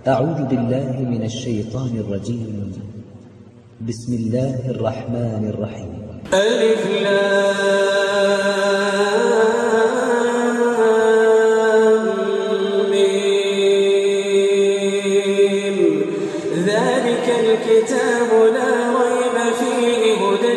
أعوذ بالله من الشيطان الرجيم. بسم الله الرحمن الرحيم. ألف لام ميم. ذلك الكتاب لا ريب فيه هدى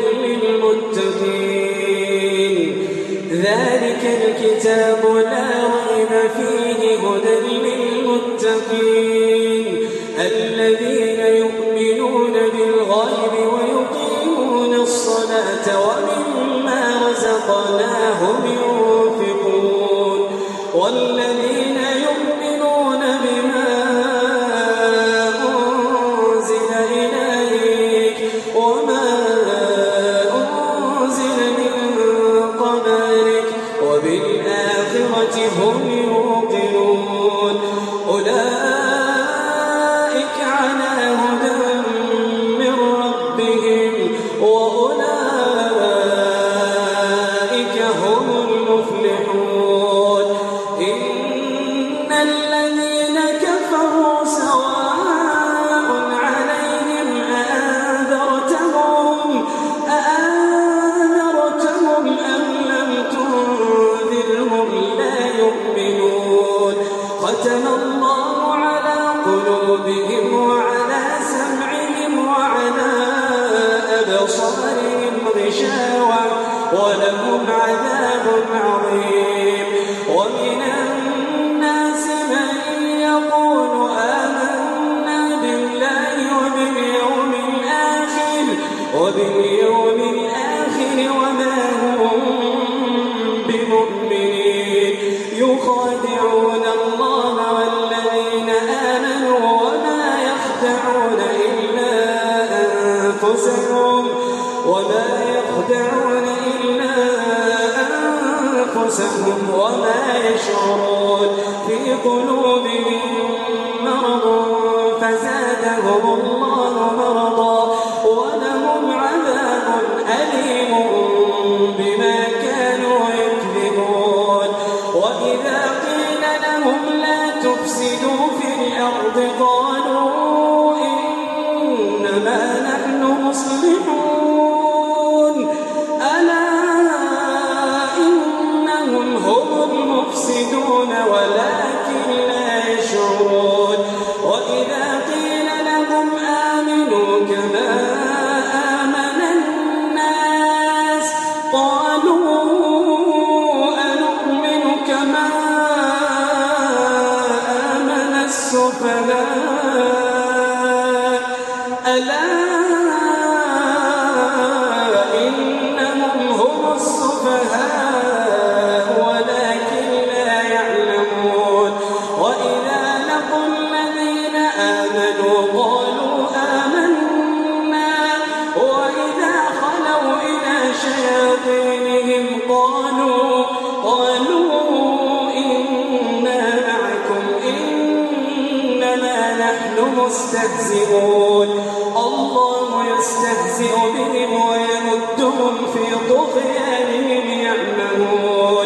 للمتقين. ذلك الكتاب لا ريب فيه هدى للمتقين الذين يؤمنون بالغيب ويقيمون الصلاة ومما رزقناهم ينفقون والذين يؤمنون بما أنزل إليك وما أنزل من قبلك وبالآخرة هم يوقنون أولئك على هدى من ربهم وأولئك هم المفلحون. إن الذين كفروا سواء عليهم أأنذرتهم أم لم تنذرهم لا يؤمنون. ختم الله على قلوبهم وعلى سمعهم وعلى أبصارهم غشاوة ولهم عذاب عظيم. ومن الناس من يقول آمنا بالله وباليوم الآخر وما هم بمؤمنين. يخادعون الله والذين آمنوا وما يخدعون إلا أنفسهم وما يشعرون. في قلوبهم مرض فزادهم الله مرضا ولهم عذاب أليم بما كانوا يكذبون. وإذا قيل لهم لا تفسدوا في الأرض قالوا إنما نحن مصلحون ألا إنهم هم المفسدون ولكن لا يشعرون. وإذا قيل لهم آمنوا كما آمن الناس قالوا أنؤمن كما آمن السفهاء ألا إنهم هم السفهاء ولكن لا يعلمون. وإذا لقوا الذين آمنوا قالوا آمنا وإذا خلوا إلى شياطينهم قالوا إنا معكم إنما نحن مستهزئون. الله يستهزئ بهم ويمدهم في طغيانهم يعمهون.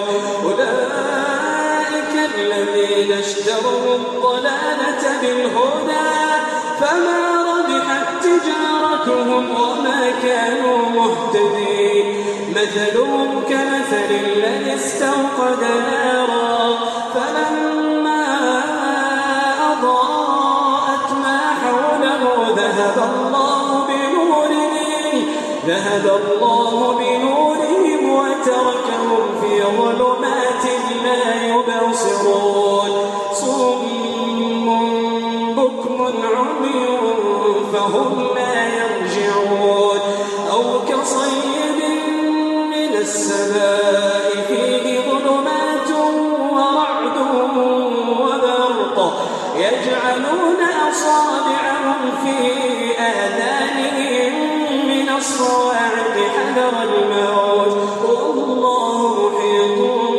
أولئك الذين اشتروا الضلالة بالهدى فما ربحت تجارتهم وما كانوا مهتدين. مثلهم كمثل الذي استوقد نارا فلما أضاءت ما حوله ذهب الله بنورهم وتركهم في ظلمات لا يبصرون. صم بكم عمي فهم لا يرجعون. أو كصيب من السماء فيه ظلمات ورعد وبرق يجعلون أصابعهم في آذانهم من الصواعق حذر الموت والله محيط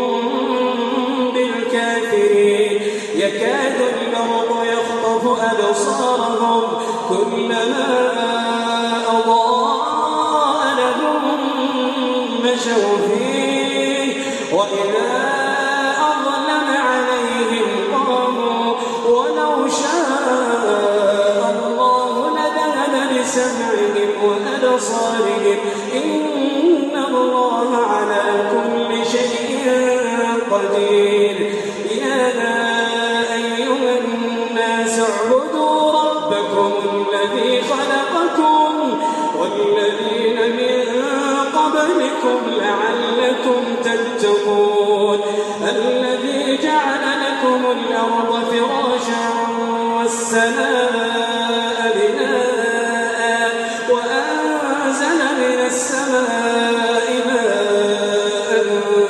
بالكافرين. يكاد البرق يخطف أبصارهم كلما أضاء لهم مشوا فيه وإذا أظلم عليهم قاموا ولو شاء أبصارهم إن الله على كل شيء قدير. يا أيها الناس اعبدوا ربكم الذي خلقكم والذين من قبلكم لعلكم تتقون. الذي جعل لكم الأرض فراشا والسماء بناء وأنزل من السماء ماء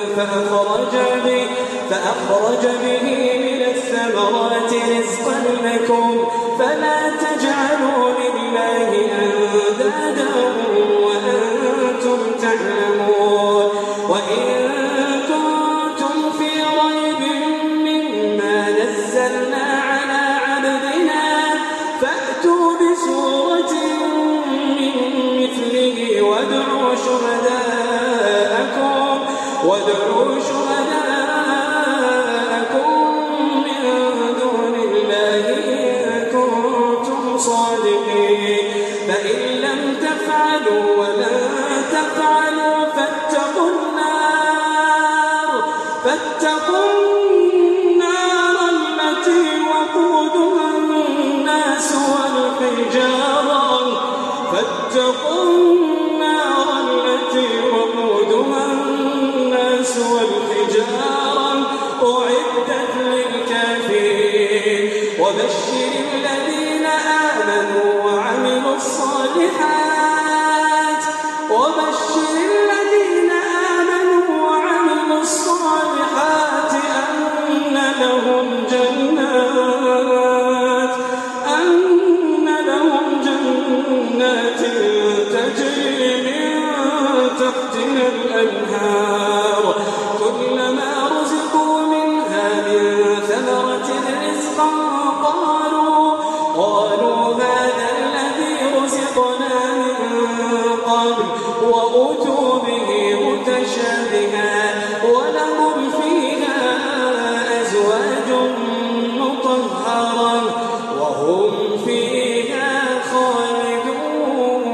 فأخرج به من الثمرات رزقا لكم فلا تجعلوا لله أندادا وأنتم تعلمون. وإن كنتم في ريب مما نزلنا على عبدنا فأتوا بسورة من مثله وادعوا شهداءكم من دون الله إن كنتم صادقين. فإن لم تفعلوا ولن تفعلوا فاتقوا النار التي وقودها الناس والحجارة أعدت للكافرين. وبشر الذين آمنوا وعملوا الصالحات أن لهم جنات تجري من تحتها الأنهار كلما رزقوا منها من ثمرة رزقا قالوا هذا الذي رزقنا من قبل وأتوا به متشابها ولهم فيها أزواج مطهرة وهم فيها خالدون.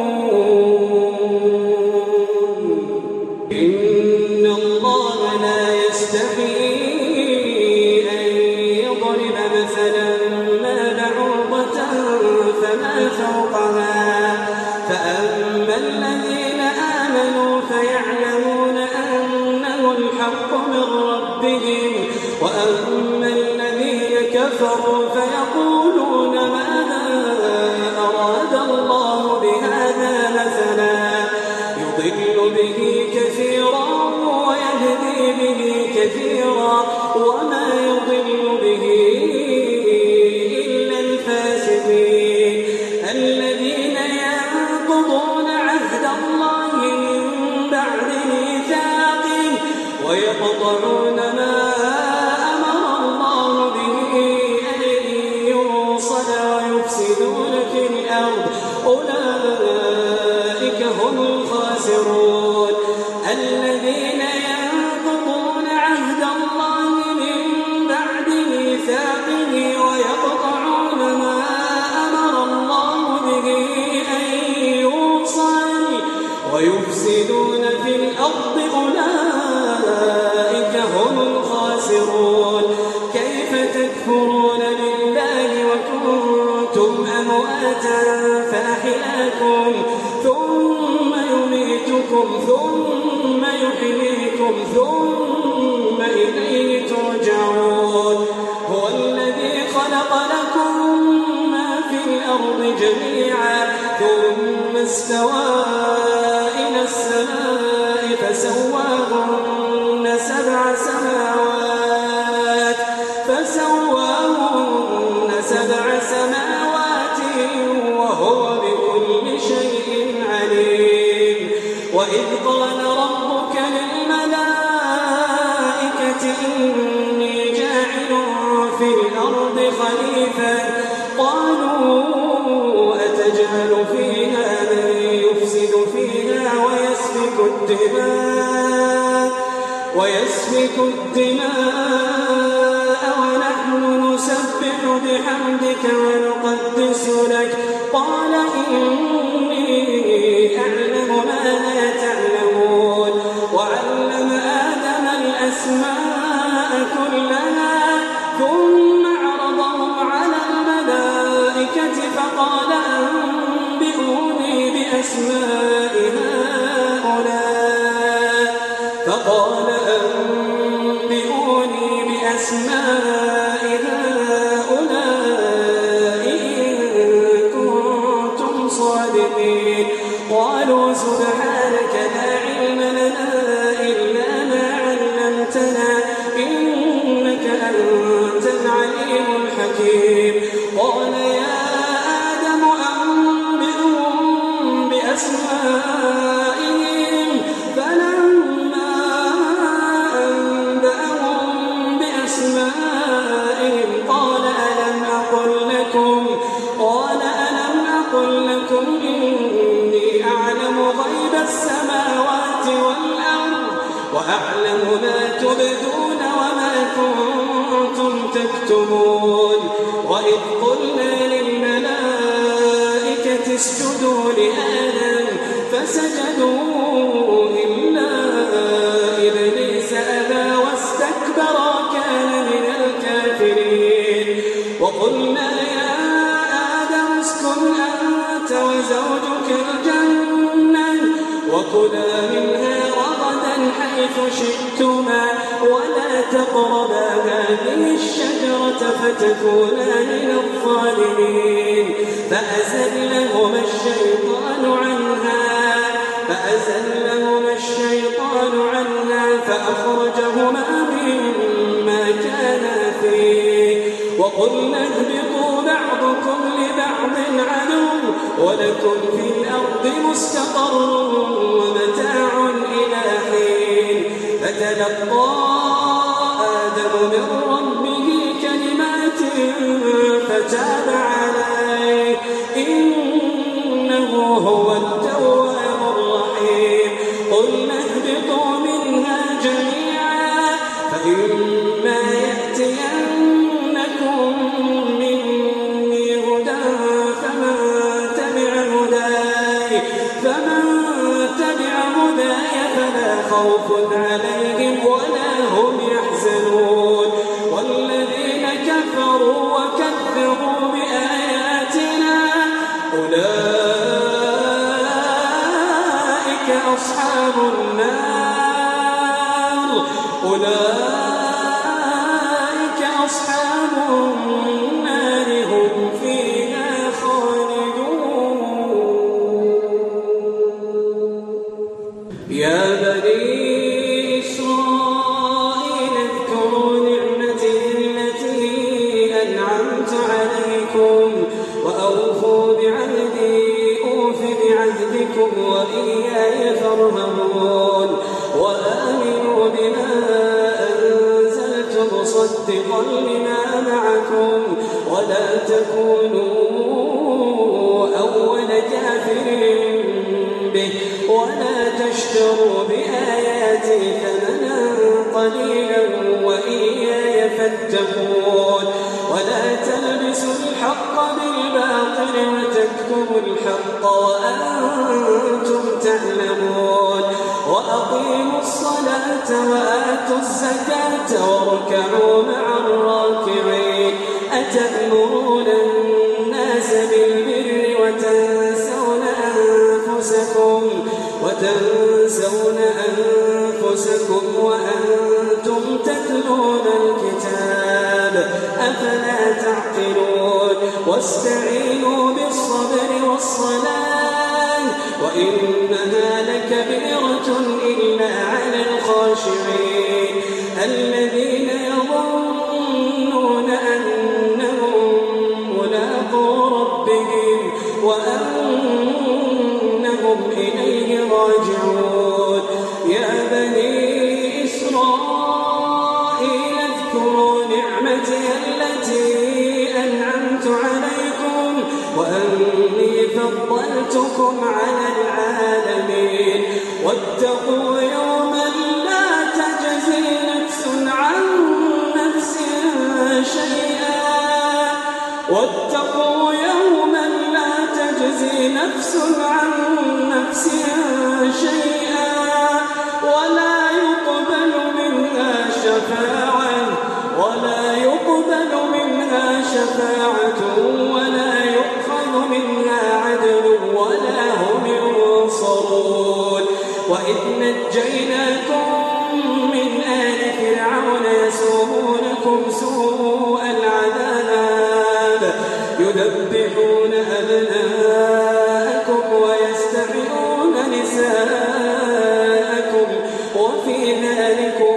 إن الله لا يستحيي أن يضرب مثلا ما بعوضة فما فوقها فأما الذين آمنوا فيعلمون أنه الحق من ربهم وأما الذين كفروا فيقولون ماذا أراد الله بهذا مثلا يضل به كثيرا ويهدي به كثيرا وما يضل به إلا الفاسقين الذين ينقضون عهد الله من بعد ميثاقه ويقطعون ما أمر الله به أن يوصل ويفسدون في الأرض أولئك هم الخاسرون. الذين ينقضون عهد الله من بعد ميثاقه ويقطعون ما أمر الله به أن يوصل ويفسدون في الأرض أولئك هم الخاسرون. كيف تكفرون بالله وكنتم أمواتا فأحياكم ثم يميتكم ثم يحييكم ثم إليه ترجعون. هو الذي خلق لكم ما في الأرض جميعا ثم استوى إلى السماء فسواهن سبع سماوات وهو بكل شيء عليم. وإذ قال ربك للملائكة إني جاعل في الأرض خليفة قالوا أتجعل فيها من يفسد فيها ويسفك الدماء ونحن نسبح بحمدك ونقدس لك قال إني أعلم الأسماء كلها ثم عرضهم على الملائكة فقال أنبئوني بأسماء هؤلاء إن كنتم صادقين. قالوا سبحانك لا علم لنا إلا ما علمتنا إنك أنت العليم الحكيم. قال يا آدم أنبئهم بأسمائهم فلما أنبأهم بأسمائهم قال ألم أقل لكم إني أعلم غيب السماوات والأرض وأعلم ما تبدون وما كنتم تكتمون. وإذ قلنا للملائكة اسجدوا لآدم فسجدوا إلا إبليس أبى واستكبر وكان من الكافرين. وقلنا يا آدم اسكن أنت وزوجك الجنة وكلا منها رغدا حيث شئتما ولا تقربا هذه الشجرة فتكونا من الظالمين. فأزلهما الشيطان عنها فأخرجهما مما كانا فيه. وقلنا اهبطوا بعضكم لبعض عدو ولكم في الأرض مستقر ومتاع إلى حين. فتلقى آدم من ربه كلمات فتاب عليه إنه هو التواب الرحيم. قلنا اهبطوا منها جميعا فإما يأتينكم مني هدى فمن تبع هداي فلا خوف عليهم ولا هم يحزنون. والذين كفروا وكذبوا بآياتنا أولئك أصحاب النار هم فيها خالدون. يا بني إسرائيل اذكروا نعمتي التي أنعمت عليكم وأوفوا بعهدي أوف بعهدكم وإياي فارهبون. وآمنوا بما أنزلت مصدقا لما معكم ولا تكونوا أول كافر به ولا تشتروا بآياتي ثمنا قليلا وإياي فاتقون. ولا تلبسوا الحق بالباطل وتكتموا الحق وأنتم تعلمون. وأقيموا الصلاة وآتوا الزكاة واركعوا مع الراكعين. أتأمرون الناس بالبر وتنسون أنفسكم وأنتم تتلون الكتاب أفلا تعقلون. واستعينوا بالصبر والصلاة وإنها لكبيرة إلا على الخاشعين الذين يظنون أنهم ملاقو ربهم وأنهم إليه راجعون. يا بني إسرائيل اذكروا نعمتي التي أنعمت عليكم وأني فضلتكم على العالمين. واتقوا يوما لا تجزي نفس عن نفس شيئا ولا يقبل منها ونجيناكم من آل فرعون يسومونكم سوء العذاب يذبحون أبناءكم ويستحيون نساءكم وفي ذلكم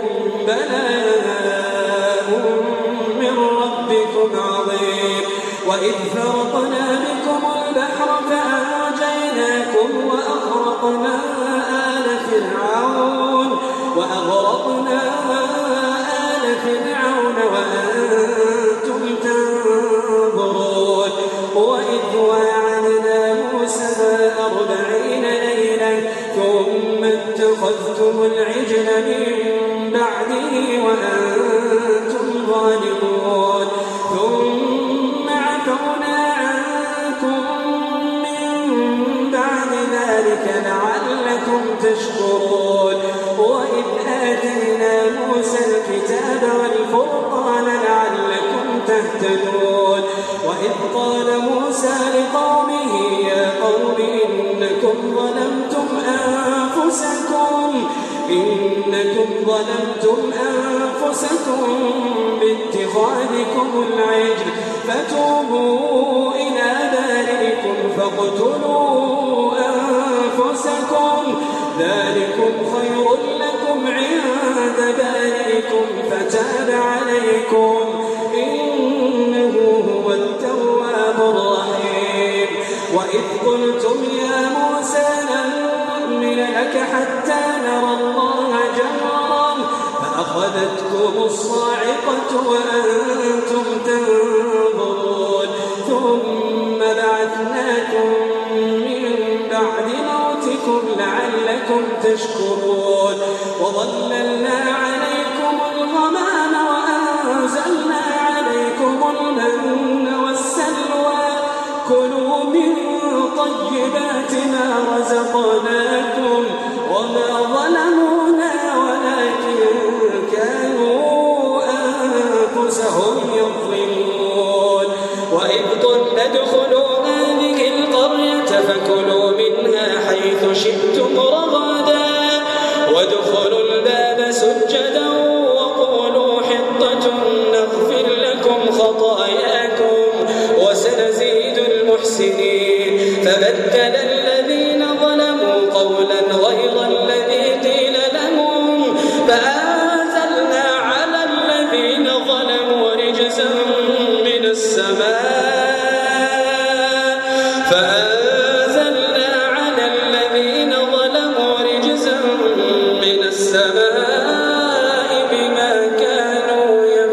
بلاء من ربكم عظيم. وإذ فرقنا بكم البحر فأنجيناكم وأغرقنا آل فرعون وأنتم تنظرون. وإذ واعدنا موسى 40 ليلة ثم اتخذتم العجل من بعده وأنتم ظالمون ثم عفونا عنكم من بعد ذلك لعلكم تشكرون. وإذ آتينا موسى الكتاب والفرقان لعلكم تهتدون. وإذ قال موسى لقومه يا قوم إنكم ظلمتم أنفسكم باتخاذكم العجل فتوبوا إلى بارئكم فاقتلوا أنفسكم ذلكم خير لكم عند بارئكم فتاب عليكم إنه هو التواب الرحيم. وإذ قلتم يا موسى لن نؤمن لك حتى نرى الله جهرا فأخذتكم الصاعقة وأنتم تنظرون ثم بعثناكم من بعد موتكم لعلكم تشكرون. وظللنا عليكم الغمام وأنزلنا عليكم المن والسلوى كلوا من طيبات ما رزقناكم وما ظلمونا ولكن كانوا أنفسهم يظلمون. وإذ قلنا ادخلوا هذه القرية فكلوا منها حيث شئتم رغدا وادخلوا الباب سجدا وقولوا حطة نغفر لكم خطاياكم وسنزيد المحسنين. فبدل الذين ظلموا قولا غير الذي قيل لهم فأنزلنا على الذين ظلموا رجزا من السماء بما كانوا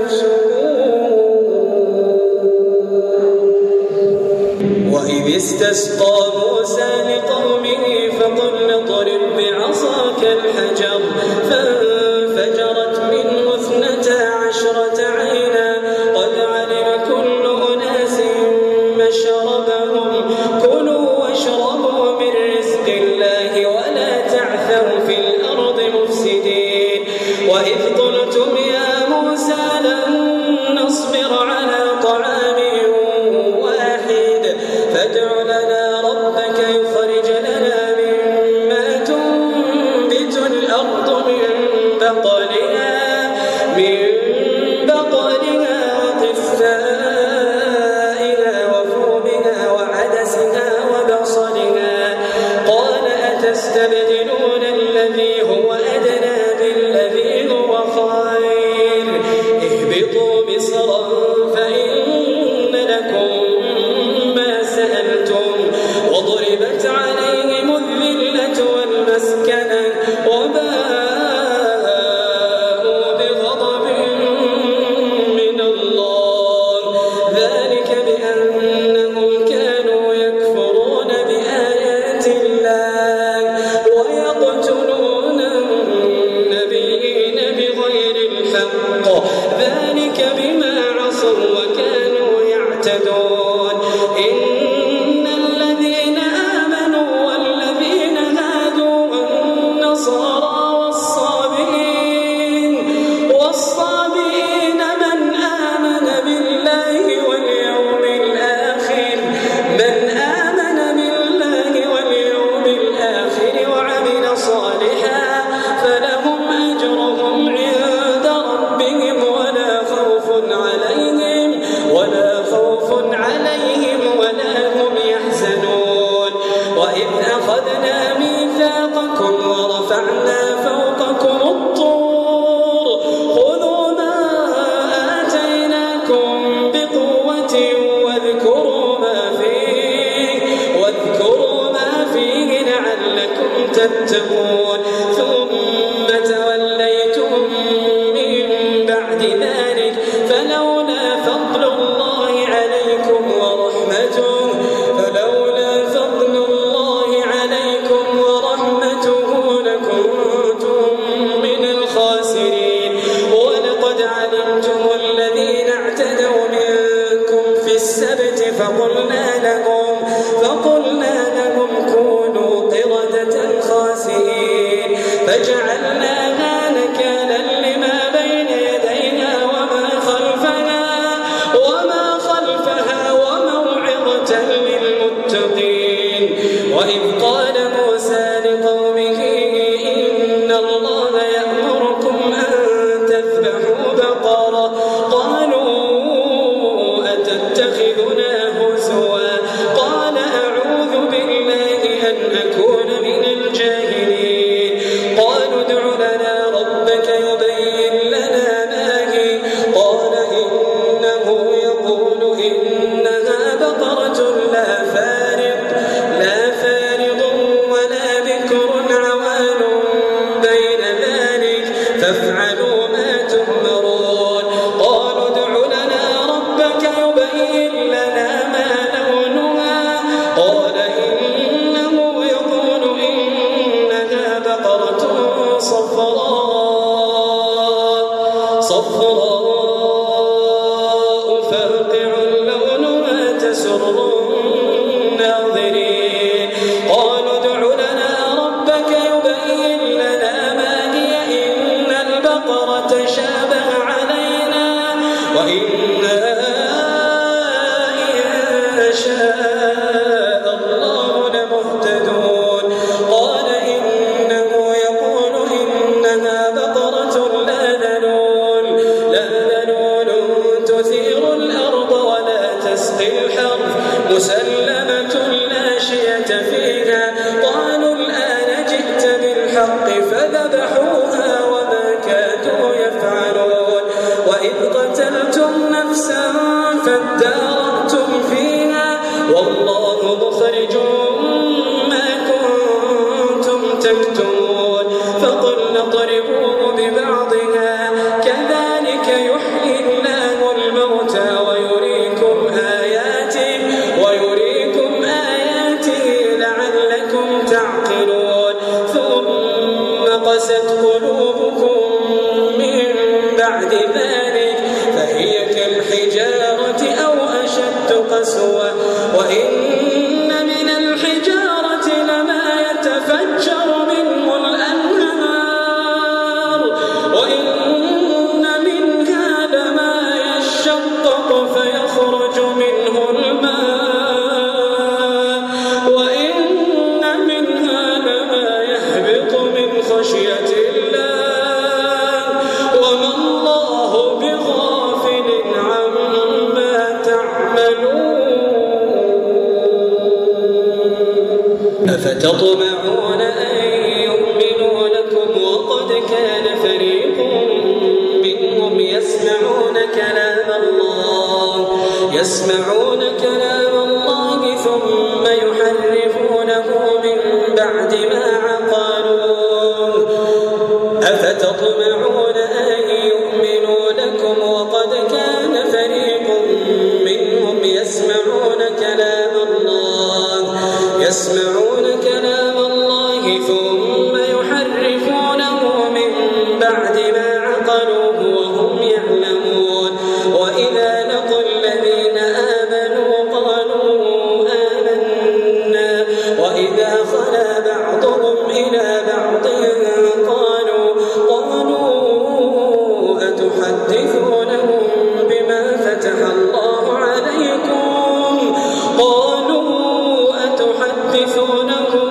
يفسقون. وإذ استسقى موسى لقومه فقل اضرب بعصاك الحجر فانفجرت منه 12 عينا قد علم كل أناس مشربهم كلوا واشربوا من رزق الله ولا تعثوا في الأرض مفسدين. وإذ قلتم يا موسى لن نصبر على طعام واحد فادع لنا ربك يخرج لنا مما تنبت الأرض من تتقون ثم توليتم من بعد ذلك فلولا فضل الله عليكم ورحمته لكنتم من الخاسرين ولقد علمتم الذين اعتدوا منكم في السبت فقلنا لهم كونوا قردة خاسئين فجعلناها نكالا لما بين يديها وما خلفها وموعظة للمتقين وإذ قال موسى لقومه إن الله يأمركم أن تذبحوا بقرة قالوا أتتخذنا هزوا قال أعوذ بالله أن أكون من الجاهلين قالوا ادع لنا ربك يبين لنا ما هي قال إنه يقول إنها بقرة لا فارض ولا بكر عوان بين ذلك فافعلوا ما تؤمرون قالوا ادع لنا ربك يبين لنا ما لونها قال إنه يقول إنها بقرة صفراء فاقع لونها تسر الناظرين قالوا ادع لنا ربك يبين لنا ما هي إن البقرة شابه علينا وإنا إن شاء الله لمهتدون قال إنه يقول إنها بقرة لا ذلول تثير الأرض ولا تسقي الحرث مسلمة لا شية فيها قالوا الآن جئت بالحق فذبحوها وما كادوا يفعلون وإذ قتلتم نفسا فادارأتم فيها والله مخرج ما كنتم تكتمون فقلنا اضربوه ببعضها كذلك يحيي الله الموتى ويريكم آياته لعلكم تعقلون ثم قست قلوبكم من بعد ذلك فهي كالحجارة أو أشد قسوة وإن من الحجارة لما يتفجر منه الأنهار وإن منها لما يشقق فيخرج منه الماء وإن منها لما يهبط من خشية الله وما الله بغافل عما تعملون أفتطمعون أن يؤمنوا لكم وقد كان فريق منهم يسمعون كلام الله ثم يحرفونه من بعد ما عقلوه أفتطمعون أن يؤمنوا لكم وقد كان فريق منهم يسمعون كلام الله ثم يحرفونه من بعد ما عقلوه وهم يعلمون وإذا لقوا الذين آمنوا قالوا آمنا وإذا خلا بعضهم إلى بعض قالوا أتحدثونهم بما فتح الله عليكم قالوا أتحدثونهم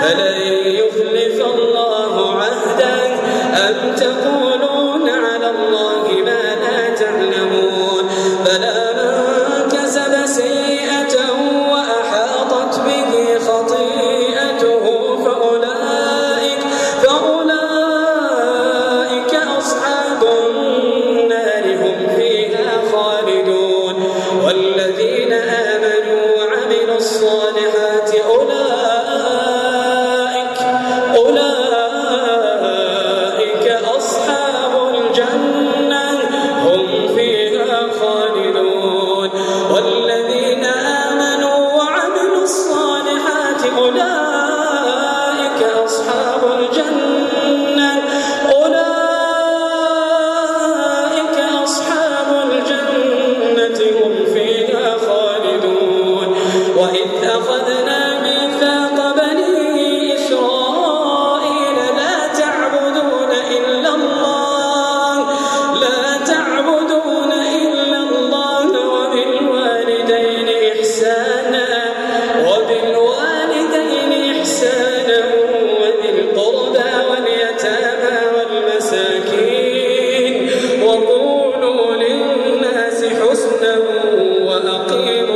فلن يخلف الله عهده أم تقولون على الله ما لا تعلمون بلى من كسب سيئة وأحاطت به خطيئته فأولئك أصحاب النار هم فيها خالدون والذين آمنوا وعملوا الصالحات أولئك أصحاب الجنة هم فيها خالدون والذين آمنوا وعملوا الصالحات أولئك أصحاب الجنة هم فيها خالدون وإذ أخذنا ميثاق بني إسرائيل لا تعبدون إلا الله وبالوالدين إحسانا وذي القربى واليتامى والمساكين وقولوا للناس حسنا وأقيموا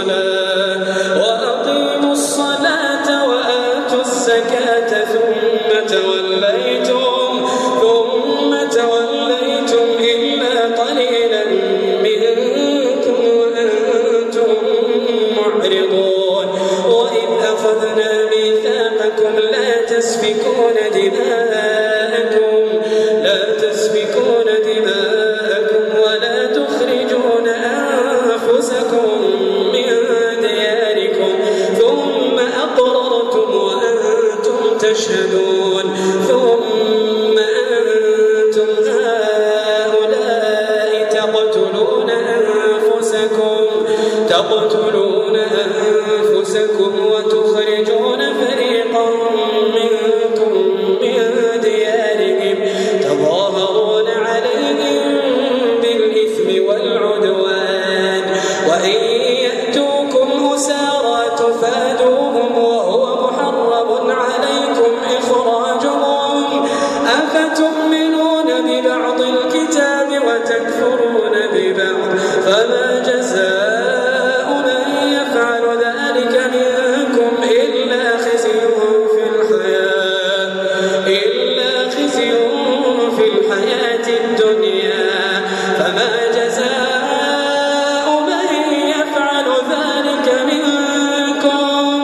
الصلاة وآتوا الزكاة ثم توليتم إلا قليلا منكم وأنتم معرضون وإذ أخذنا ميثاقكم لا تسفكون دماءكم ولا تخرجون أنفسكم من دياركم ثم أقررتم وأنتم تشهدون ثم أنتم هؤلاء تقتلون أنفسكم وتخرجون فريقا منكم من ديارهم تظاهرون عليهم بالإثم والعدوان وإن يأتوكم أسارى تفادوهم وهو محرم عليكم إخراجهم أفتؤمنون ببعض الكتاب وتكفرون ببعض فما جزاء من يفعل ذلك منكم إلا خزي في الحياة الدنيا فما جزاء من يفعل ذلك منكم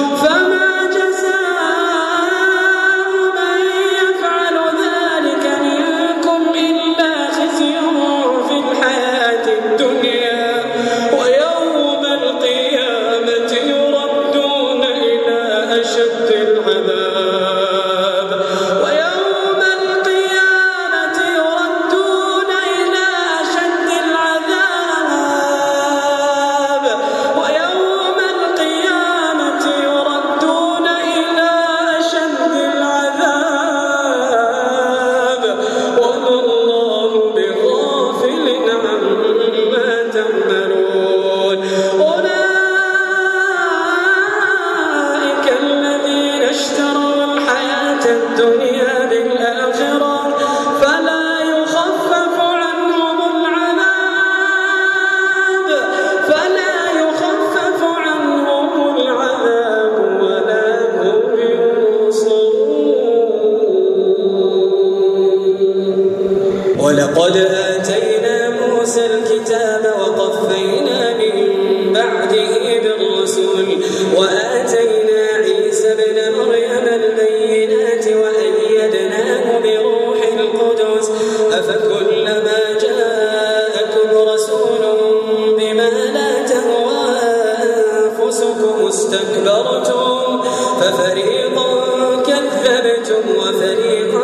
إلا خزي في الحياة الدنيا ويوم القيامة يردون إلى أشد العذاب وما الله بغافل عما تعملون أولئك الذين اشتروا الحياة الدنيا بالآخرة فلا يخفف عنهم العذاب ولا هم ينصرون ولقد آتينا موسى الكتاب وقفينا من بعده بالرسل وآتينا عيسى ابن مريم البينات وأيدناه بروح القدس أفكلما جاءكم رسول بما لا تهوى أنفسكم استكبرتم ففريقا كذبتم وفريقا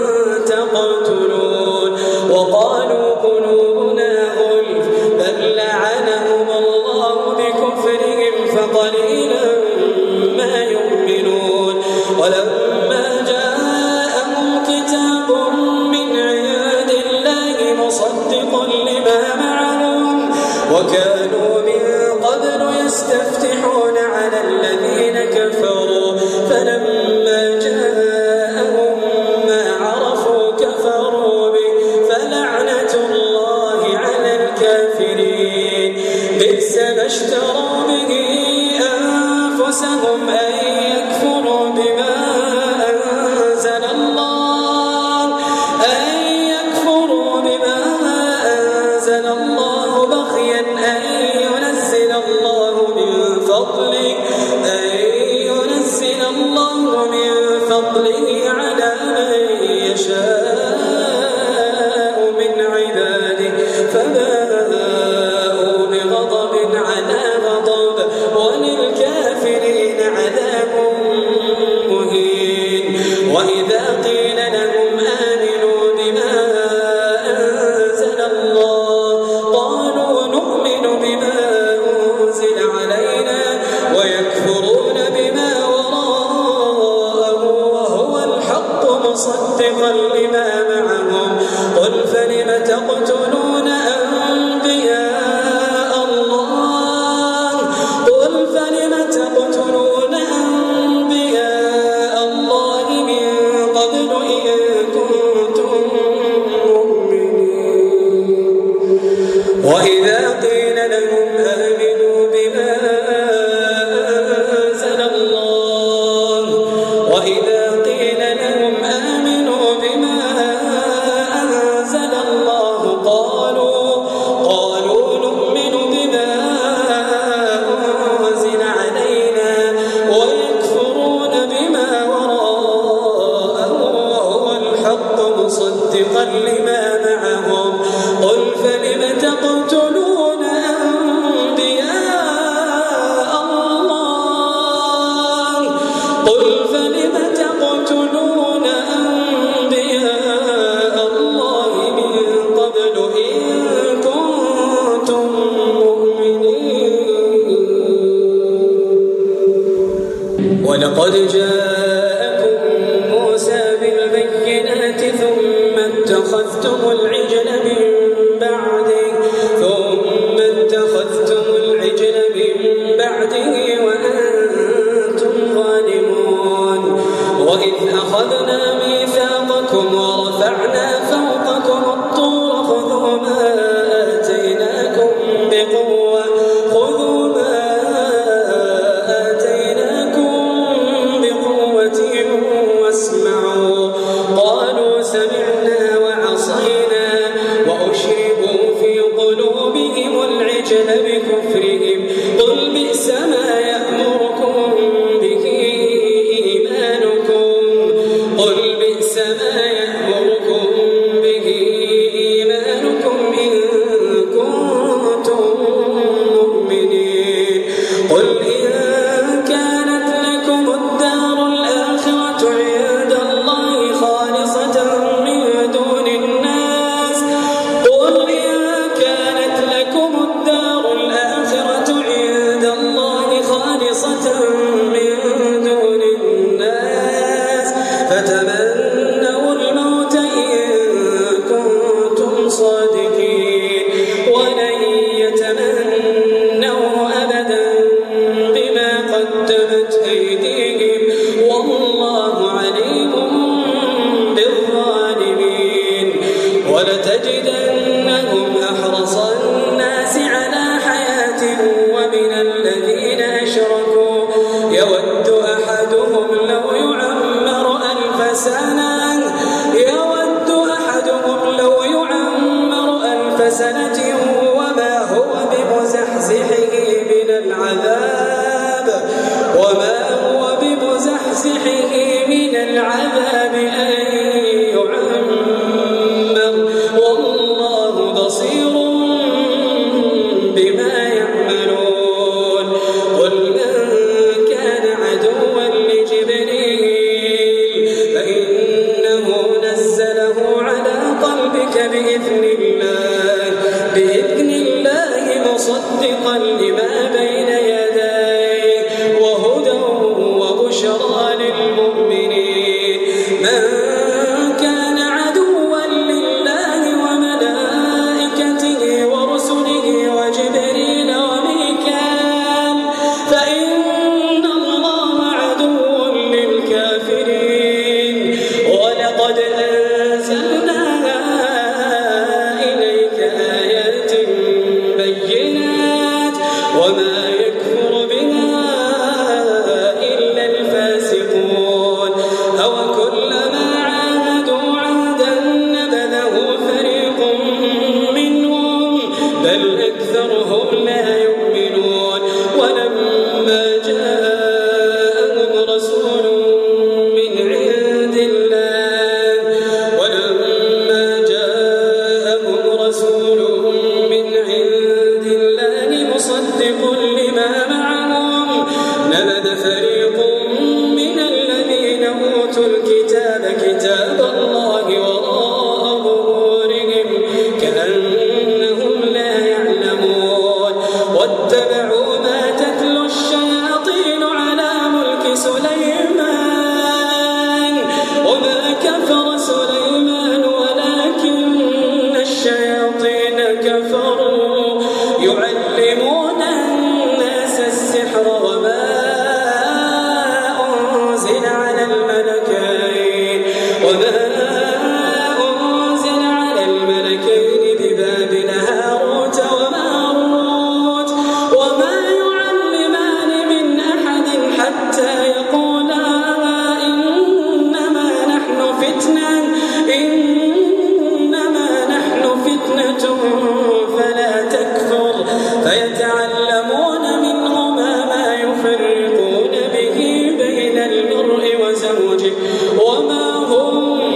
تقتلون وقالوا قلوبنا غلف بل لعنهم الله بكفرهم فقليلا ما يؤمنون ولما جاءهم كتاب من عند الله مصدق لما معهم وكانوا من قبل يستفتحون على الذين كفروا فلما الله من فضله على من يشاء من عباده فباءوا بغضب على غضب وللكافرين عذاب مهين. وإذا قيل لهم آمنوا بما أنزل الله قالوا نؤمن بما أنزل علينا ويكفرون بما وراءه وهو الحق مصدقا لما معهم قل فلم تقتلون أنبياء الله من قبل إن كنتم مؤمنين. وإذا قيل لهم آمنوا بما أنزل الله قالوا نؤمن بما أنزل علينا ويكفرون بما وراءه وهو الحق مصدقا لما معهم قل فلم تقتلون أنبياء الله من قبل إن كنتم مؤمنين. ولقد جاءكم موسى بالبينات ثم اتخذتم العجل من بعده وأنتم ظالمون. وإذ أخذنا ميثاقكم ورفعنا فوقكم الطور خذوا ما آتيناكم بقوة واسمعوا قالوا سمعنا وعصينا وأشربوا في قلوبهم العجل بكفرهم قل بئس ما يأمركم به إيمانكم إن كنتم مؤمنين. قل إن كانت لكم الدار الآخرة عند الله خالصة من دون الناس فتمنوا الموت إن كنتم صادقين ولن يتمنوا أبدا بما قدمت أيديهم والله عليم بالظالمين. ولتجدنهم أحرص الناس على حياة ومن الذين أشركوا يود أحدهم لو يعمر ألف سنة وما هو بمزحزحه من العذاب أن يعمر والله بصير بما يعملون. قل من كان عدوا لجبريل فإنه نزله على قلبك بإذن الله مصدقا لما بين يديه وهدى وبشرى للمؤمنين. أوتوا الكتاب كتاب الله وراء ظهورهم كأنهم لا يعلمون واتبعوا ما تتلو الشياطين على ملك سليمان وما كفر سليمان ولكن الشياطين كفروا يعلمون الناس السحر وما أنزل على الملكين ببابل هاروت وماروت وما يعلمان من أحد حتى يقولا إنما نحن فتنة فلا تكفر فيتعلمون منهما ما يفرقون به بين المرء وزوجه وما هم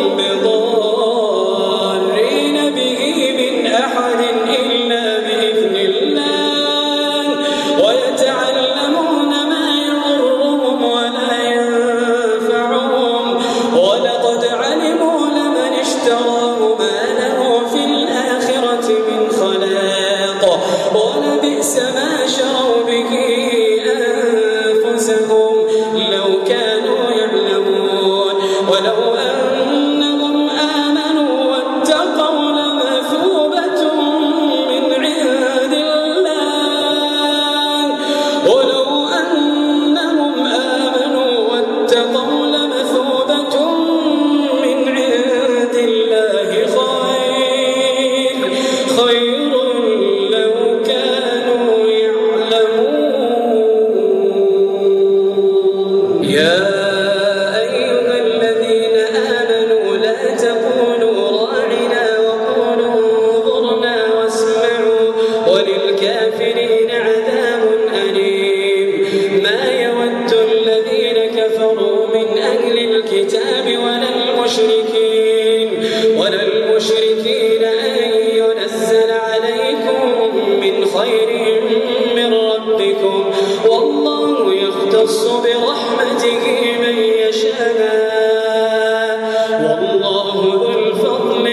بضارين به من أحد إلا بإذن الله ويتعلمون ما يضرهم ولا ينفعهم ولقد علموا لمن اشتراه ما له في الآخرة من خلاق ولبئس ما شروا به أنفسهم لو كانوا يعلمون ولو أنهم آمنوا واتقوا لمثوبة من عند الله ولو أنهم آمنوا واتقوا لمثوبة من عند الله خير لو كانوا يعلمون يا أيها الذين آمنوا لا تقولوا راعنا وقولوا انظرنا واسمعوا وللكافرين عذاب أليم ما يود الذين كفروا من أهل الكتاب ولا المشركين أن ينزل عليكم من خير من ربكم والله يختص برحمته من يشاء والله ذو الفضل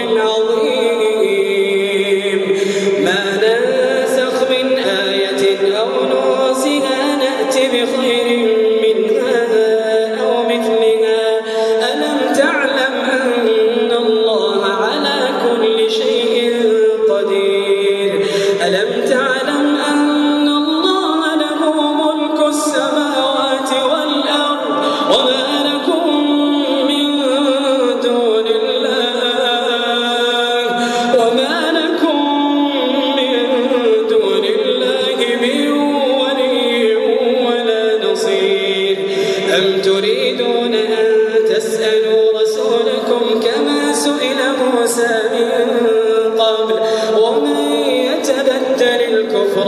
العظيم ما ننسخ من آية أو ننسها نأتي بخير منها أو مثلها ألم تعلم أن الله على كل شيء قدير ألم تعلم أن الله له ملك السماوات والأرض وما لكم من دون الله من ولي ولا نصير أم تريدون أن تسألوا رسولكم كما سئل موسى من قبل ومن يتبدل الكفر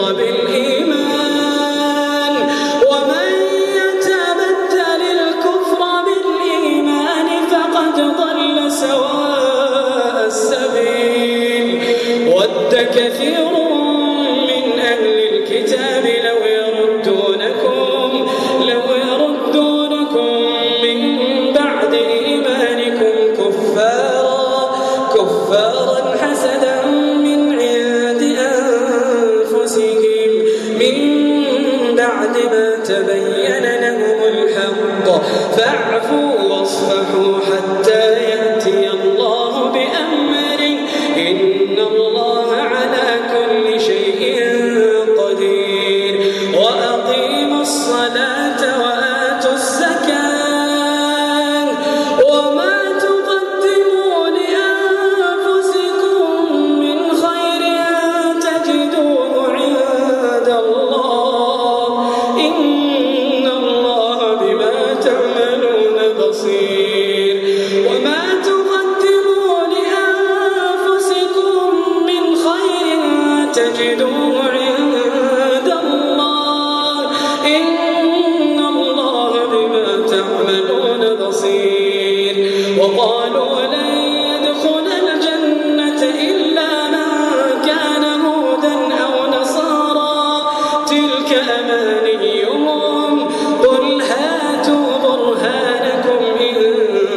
بالإيمان فقد ضل سواء السبيل ود كثير من أهل الكتاب لو يردونكم من بعد إيمانكم كفارا حسدا من عند أنفسهم من بعد ما تبين لهم الحق فاعفوا واصفحوا حتى يأتي الله بأمره إن الله على كل شيء قدير وأقيموا الصلاة وآتوا الزكاة وما تقدموا لأنفسكم من خير تجدوه عند الله إن الله بما تعملون بصير وما تقدموا لأنفسكم من خير تجدوه عند الله إن الله بما تعملون بصير وقالوا لن يدخل الجنة إلا من كان هودا أو نصارى تلك أمانيهم قل هاتوا برهانكم إن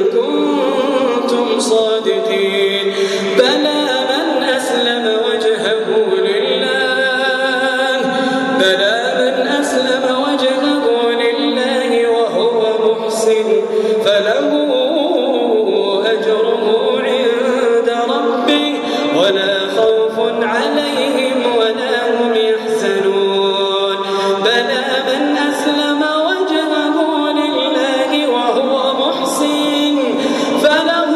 فله أجره عند ربه ولا خوف عليهم ولا هم يحزنون بلى من أسلم وجهه لله وهو محسن فله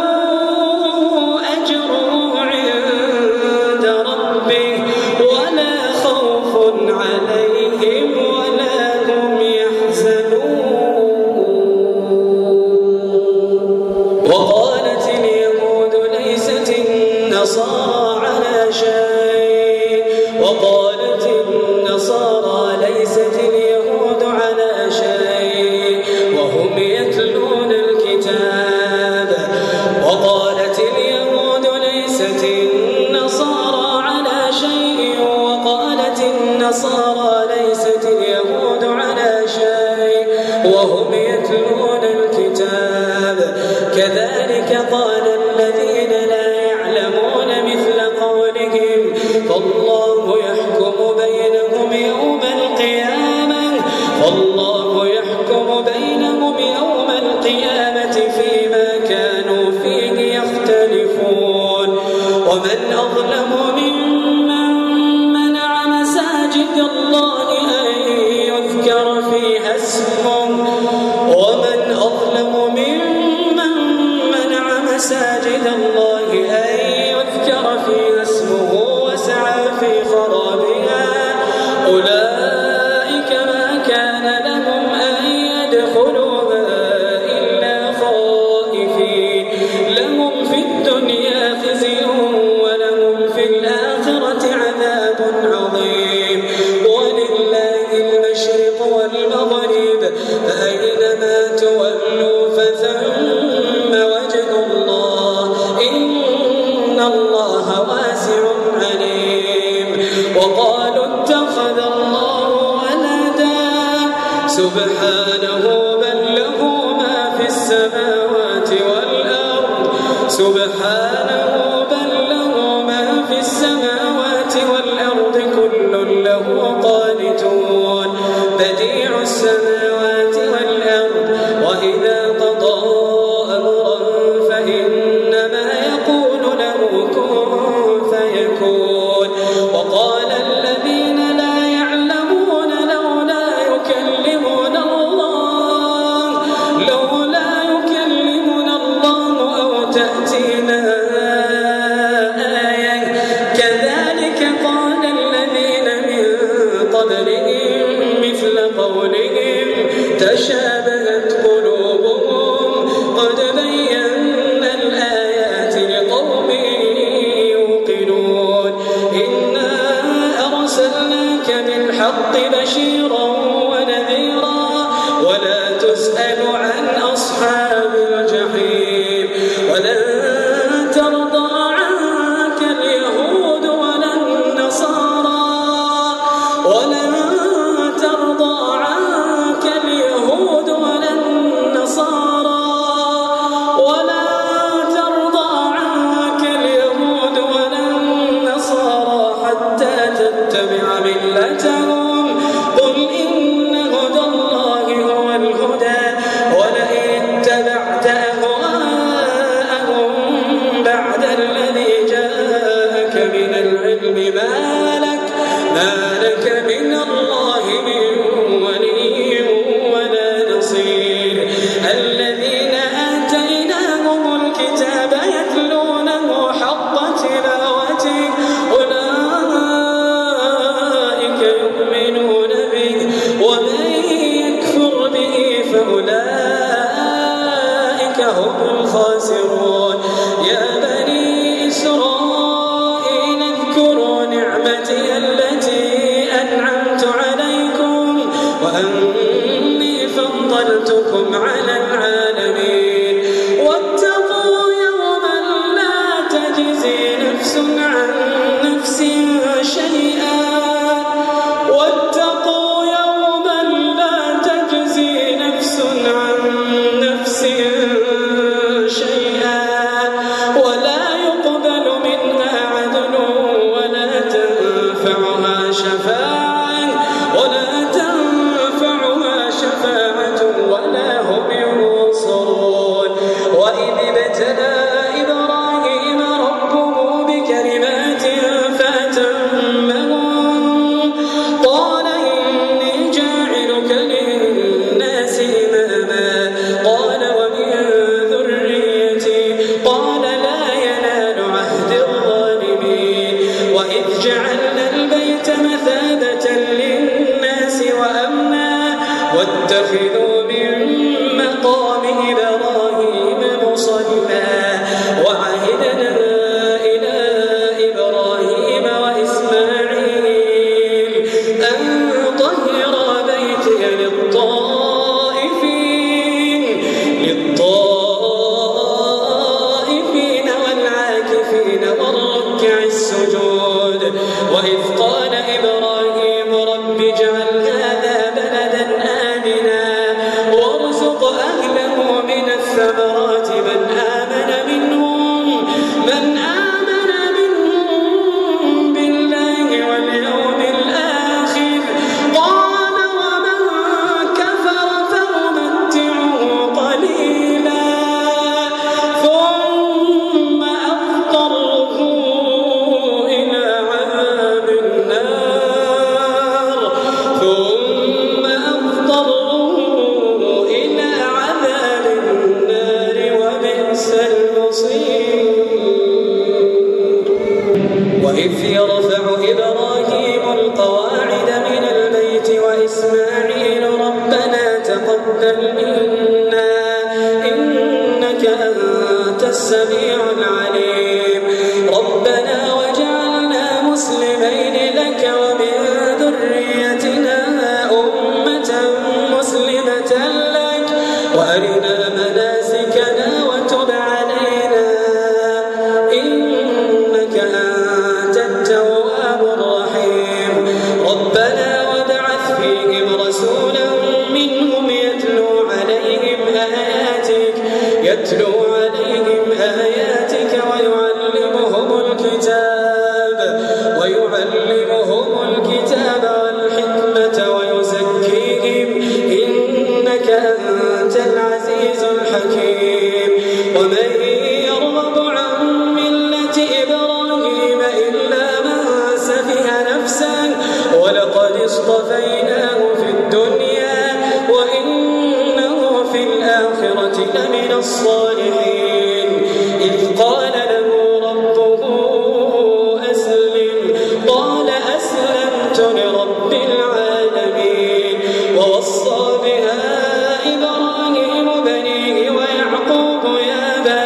أجره عند ربه ولا خوف عليهم ولا هم يحزنون. وقالت اليهود ليست النصارى على شيء وقالت النصارى ليست اليهود على شيء وهم يتلون الكتاب وقالت اليهود ليست النصارى على شيء وقالت النصارى ليست اليهود على شيء وهم يتلون الكتاب كذلك قال الذين لا يعلمون مثل قولهم فالله يحكم بينهم يوم القيامة فيما كانوا فيه يختلفون. ومن أظلم ممن منع مساجد الله أن يذكر فيها اسمه ومن أظلم ممن منع مساجد الله أن يذكر فيها اسمه وسعى في خرابها أولئك ما كان لهم أن يدخلوها إلا خائفين لهم في الدنيا خزي ولهم في الآخرة عذاب عظيم ولله المشرق والمغرب فأينما تولوا فثم وجه الله إن الله واسع عليم. وقالوا اتخذ الله ولدا سبحانه بل له ما في السماوات والأرض سبحانه بل له ما في السماوات والأرض كل له قانتون بديع السماوات والأرض وإذا قضى أمرا فإنما يقول له كن فيكون. وقال الذين لا يعلمون لولا يكلمنا الله أو تأتينا آية كذلك قال الذين من قبلهم مثل قولهم تشابهت قلوبهم قد بينا الآيات لقوم يوقنون إنا أرسلناك بالحق بشيرا ونذيرا ولا تسأل عن أصحاب الجحيم ولن ترضى عنك اليهود ولا النصارى حتى تتبع ملتهم قل إن هدى الله هو الهدى ولئن اتبعت أهواءهم بعد الذي جاءك من العلم ما لك من الله من ولي ولا نصير. الذين آتيناهم الكتاب يتلونه حق تلاوته أولئك يؤمنون به ومن يكفر به فأولئك هم الخاسرون. يا بني إسرائيل اذكروا نعمتي التي أنعمت عليكم وأني فضلتكم على العالمين. واتقوا يوما لا تجزي نفس عن نفس شيئا ولا يقبل منها عدل ولا تنفعها شفاعة ولا هم ينصرون. إنك أنت السميع العليم. ربنا واجعلنا مسلمين لك ومن ذريتنا أمة مسلمة لك وأرنا مناسكنا وتب علينا إنك أنت التواب الرحيم. ربنا وابعث فيهم رسولا منهم يتلو عليهم آياتك ويعلمهم الكتاب والحكمة ويزكيهم إنك أنت العزيز الحكيم. ومن يرغب عن ملة إبراهيم إلا من سفه نفسه ولقد اصطفيناه في الدنيا وإنه في الآخرة لمن الصالحين. إذ قال له ربه أسلم قال أسلمت لرب العالمين. ووصى بها إبراهيم بنيه ويعقوب يا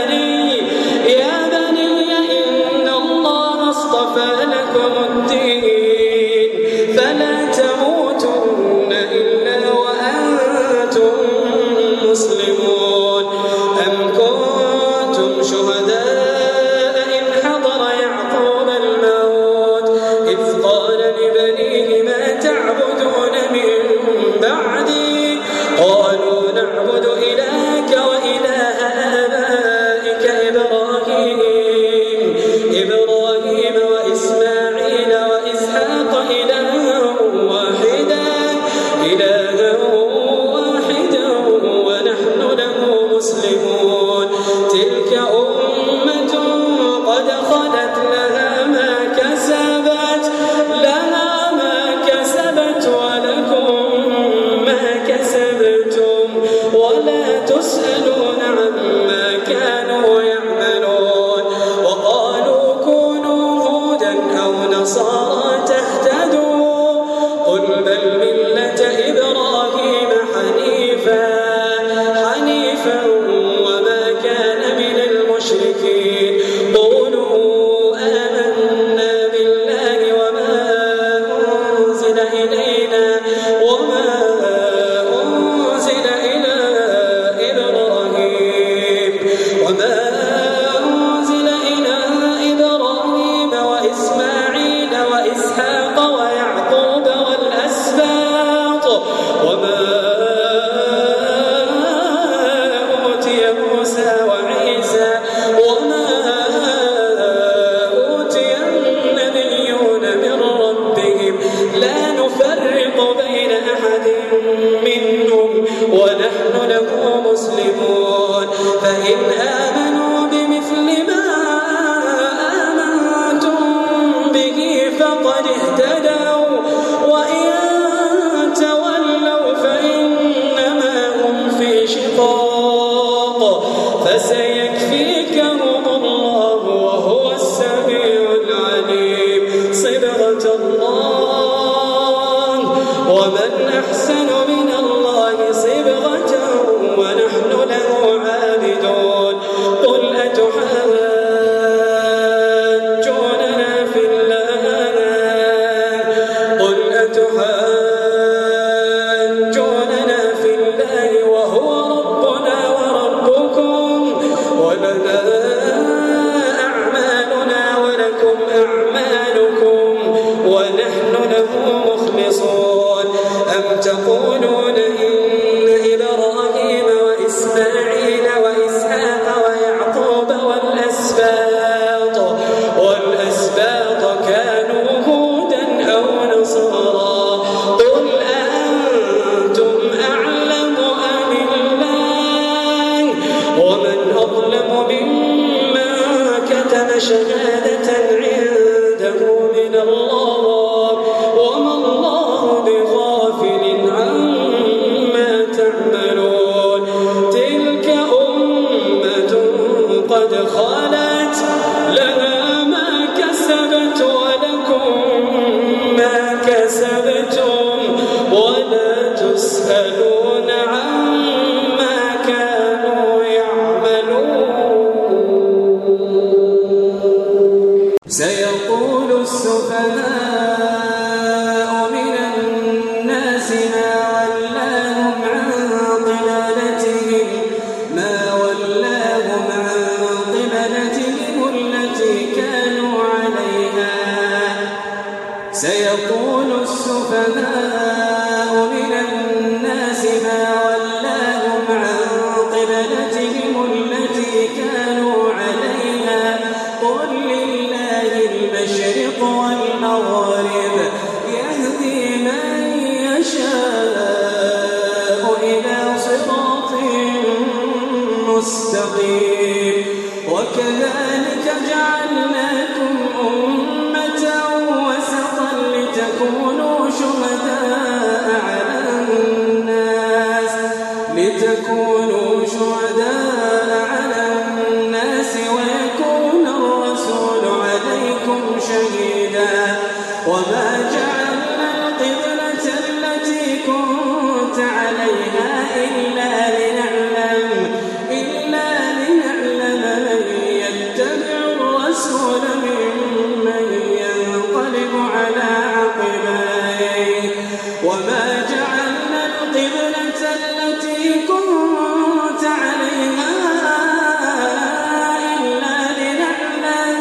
بني إن الله اصطفى لكم الدين فلا تموتن إلا وأنتم مسلمون. أم كنتم شهداء إذ حضر يعقوب الموت إذ قال لبنيه ما تعبدون من بعدي قالوا نعبد إلهك وإله آبائك إبراهيم وإسماعيل وإسحاق إلها واحدا ونحن له مسلمون. تلك أمة قد خلت لها ما كسبت ولكم ما كسبتم ولا تسألون عما كانوا يعملون. وقالوا كونوا هودا أو نصارى تهتدوا قل بل ملة إبراهيم حنيفا وما كان من المشركين. قولوا آمنا بالله وما أنزل إلينا وما أنزل إلى إبراهيم وإسماعيل وإسحاق ويعقوب والأسباط وما أوتي موسى وعيسى وما أوتي النبيون من ربهم لا نفرق بين أحد منهم ونحن له مسلمون. فإن آمنوا بمثل ما آمنتم به فقد اهتدوا وإن تولوا فإنما هم في شقاق فسيكفيكهم الله وهو السميع العليم. صبغة الله ومن أحسن من الله صبغة ونحن له عابدون. قل أتحاجوننا في الله وهو ربنا وربكم ولنا أعمالنا ولكم أعمالكم ونحن له مخلصون. أم تقولون إن إبراهيم وإسماعيل وإسحاق ويعقوب والأسباط كانوا هودا أو نصارى قل أأنتم أعلم أم الله ومن أظلم ممن كتم شهادة عنده من الله وما الله بغافل عما تعملون. تلك أمة قد خلت لها ما كسبت ولكم ما كسبتم ولا تسألون عما كانوا يعملون. سيقول السفهاء من الناس ما ولاهم عن قبلتهم التي كانوا عليها قل لله المشرق والمغرب يهدي من يشاء إلى صراط مستقيم وكذلك جعلناكم أمة وسطا لتكونوا شهداء على الناس ويكون الرسول عليكم شهيدا وما جعلنا القبلة التي كنت عليها إلا لنعلم من يتبع الرسول ممن ينقلب على عقبيه وما جعلنا القبلة التي كنت عليها إلا لنعلم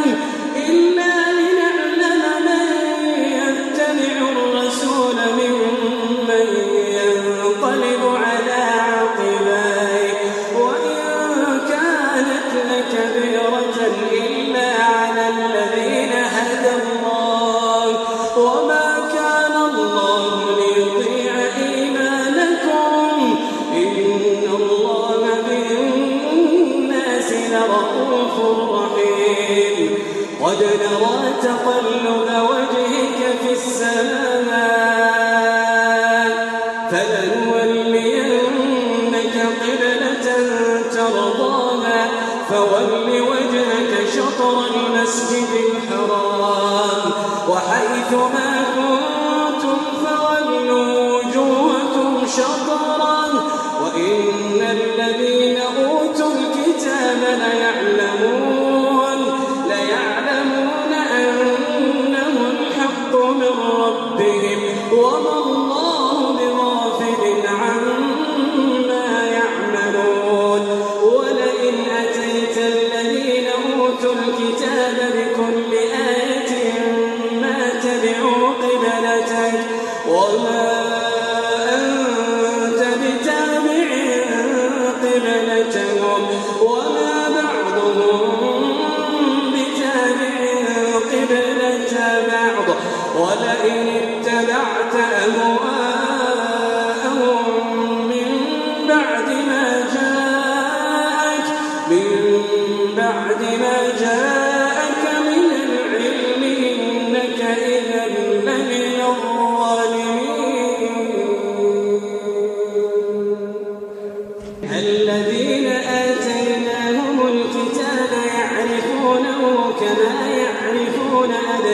من يتبع الرسول ممن ينقلب على عقبيه وإن كانت لكبيرة إلا على الذين هدى الله وما كان الله ليضيع إيمانكم إن الله بالناس لرءوف رحيم قد نرى تقلب وجهك في السماء فلنولينك قبلة ترضاها فول وجهك شطر المسجد الحرام وحيث ما كنتم فولوا وجوهكم شطرا وإن الذين أوتوا الكتاب ليعلمون أنه الحق من ربهم وما الله بغافل عما يعملون ولئن أتيت الذين أوتوا الكتاب بكل آية ما تبعوا قبلتك وما أنت بتابع قبلتهم وما بعضهم بتابع قبلة بعض ولئن اتبعت أهواءهم من بعد ما جاءك من العلم إنك إذا لمن الظالمين الذين آتيناهم الكتاب يعرفونه كما يعرفون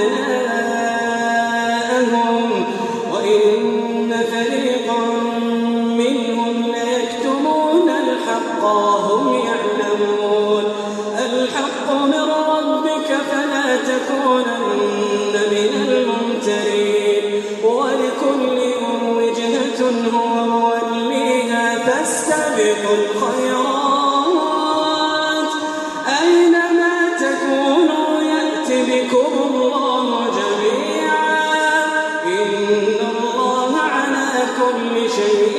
أبناءهم وإن فريقا منهم ليكتمون الحق وهم يعلمون الحق من ربك فلا تكونن من الممترين ولكل وجهة هو موليها فاستبقوا الخيرات أينما تكونوا يأت بكم الله جميعا إن الله على كل شيء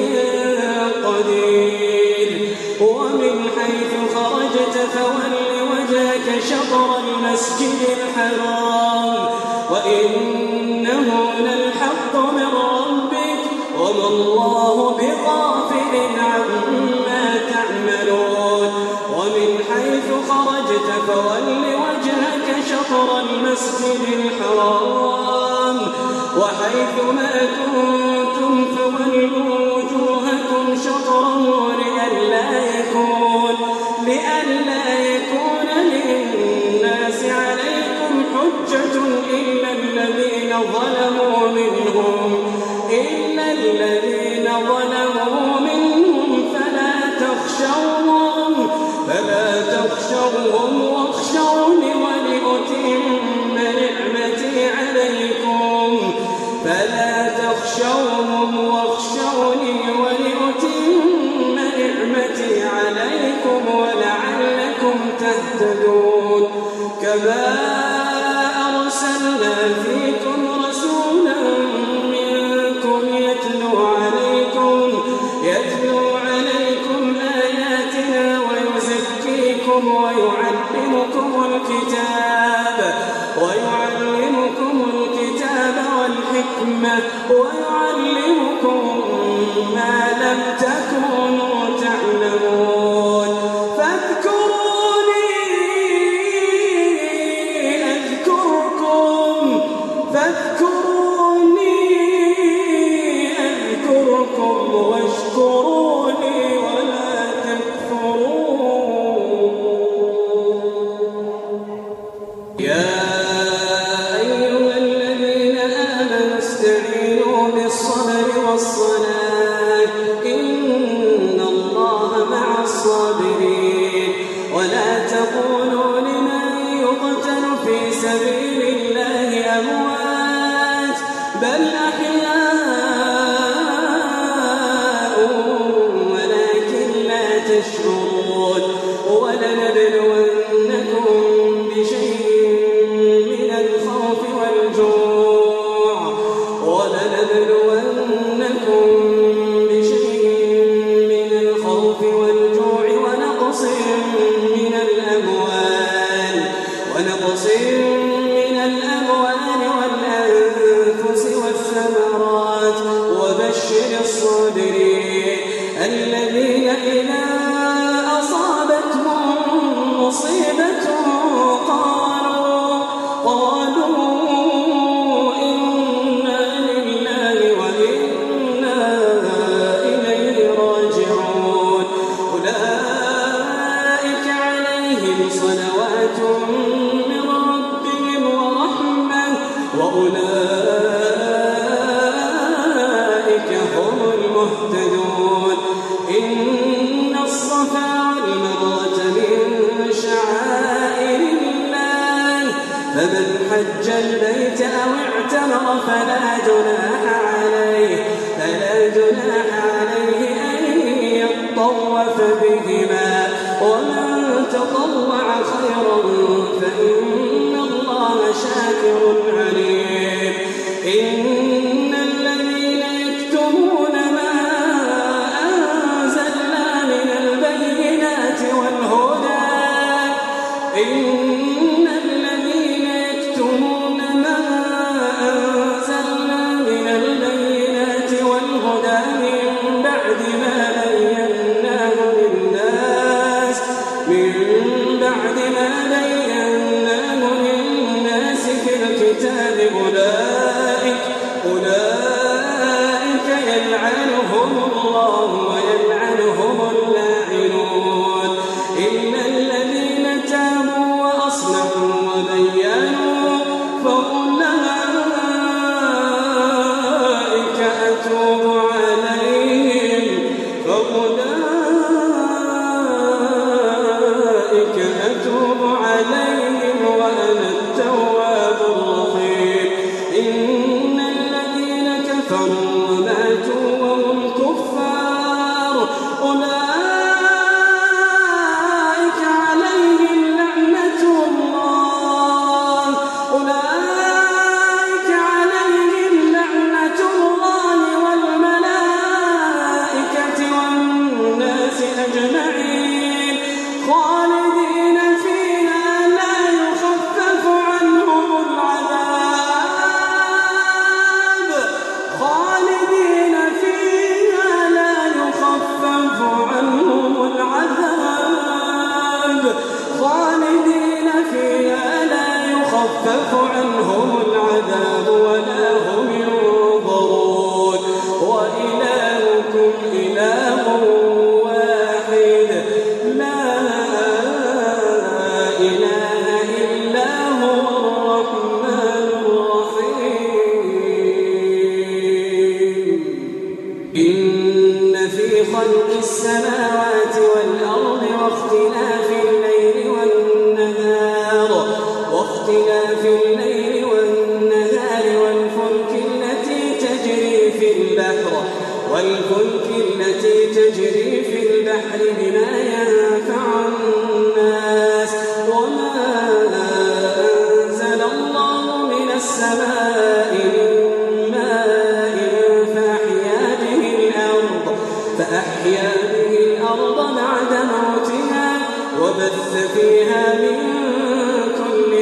قدير ومن حيث خرجت فول وجهك شطر المسجد الحرام وإنه للحق من ربك وما الله بغافل عما تعملون ومن حيث خرجت فول وجهك شطر المسجد الحرام وحيث ما كنتم فولوا وجوهكم شطره لئلا يكون للناس عليكم حجة إلا الذين ظلموا منهم فلا تخشوهم واخشوني ولأتم نعمتي عليكم ولعلكم تهتدون كما أرسلنا فيكم رسولا فيكم ويعلمكم الكتاب والحكمة ويعلمكم ما لم تكونوا تعلمون فاذكروني أذكركم واشكروني ولا تكفرون يا أيها الذين آمنوا استعينوا بالصبر والصلاة إن الله مع الصابرين ولا تقولوا لمن يقتل في سبيل الله أموات بل أحياء ولكن لا تشعرون ولنبلونكم بشيء من الخوف والجوع ونقص من الأموال والأنفس والثمرات وبشر الصابرين الذين إذا أصابتهم مصيبة قالوا إنا لله وإنا إليه راجعون أولئك عليهم صلوات من ربهم ورحمة وأولئك هم المهتدون إن الصفا والمروة من شعائر الله فمن حج البيت أو اعتمر فلا جناح عليه أن يطوف بهما ومن تطوع خيرا فإن الله شاكر عليم إن الذين يكتمون ما أنزلنا من البينات والهدى من بعد ما بيناه للناس في الكتاب أولئك يلعنهم الله ويلعنهم اللاعنون إلا الذين تابوا وأصلحوا وبينوا فأولئك أتوب عليهم وأنا التواب الرحيم إن الذين كفروا وماتوا وهم كفار أولئك عليهم لعنة الله والملائكة والناس أجمعين خالدين فيها لا يخفف عنهم العذاب ولا هم ينظرون وإلهكم إله واحد لا إله إلا هو الرحمن الرحيم إن في خلق السماوات والأرض واختلاف الليل والنهار والفلك التي تجري في البحر بما ينفع الناس وما أنزل الله من السماء من ماء فأحيا به الأرض بعد موتها وبث وبث فيها من كل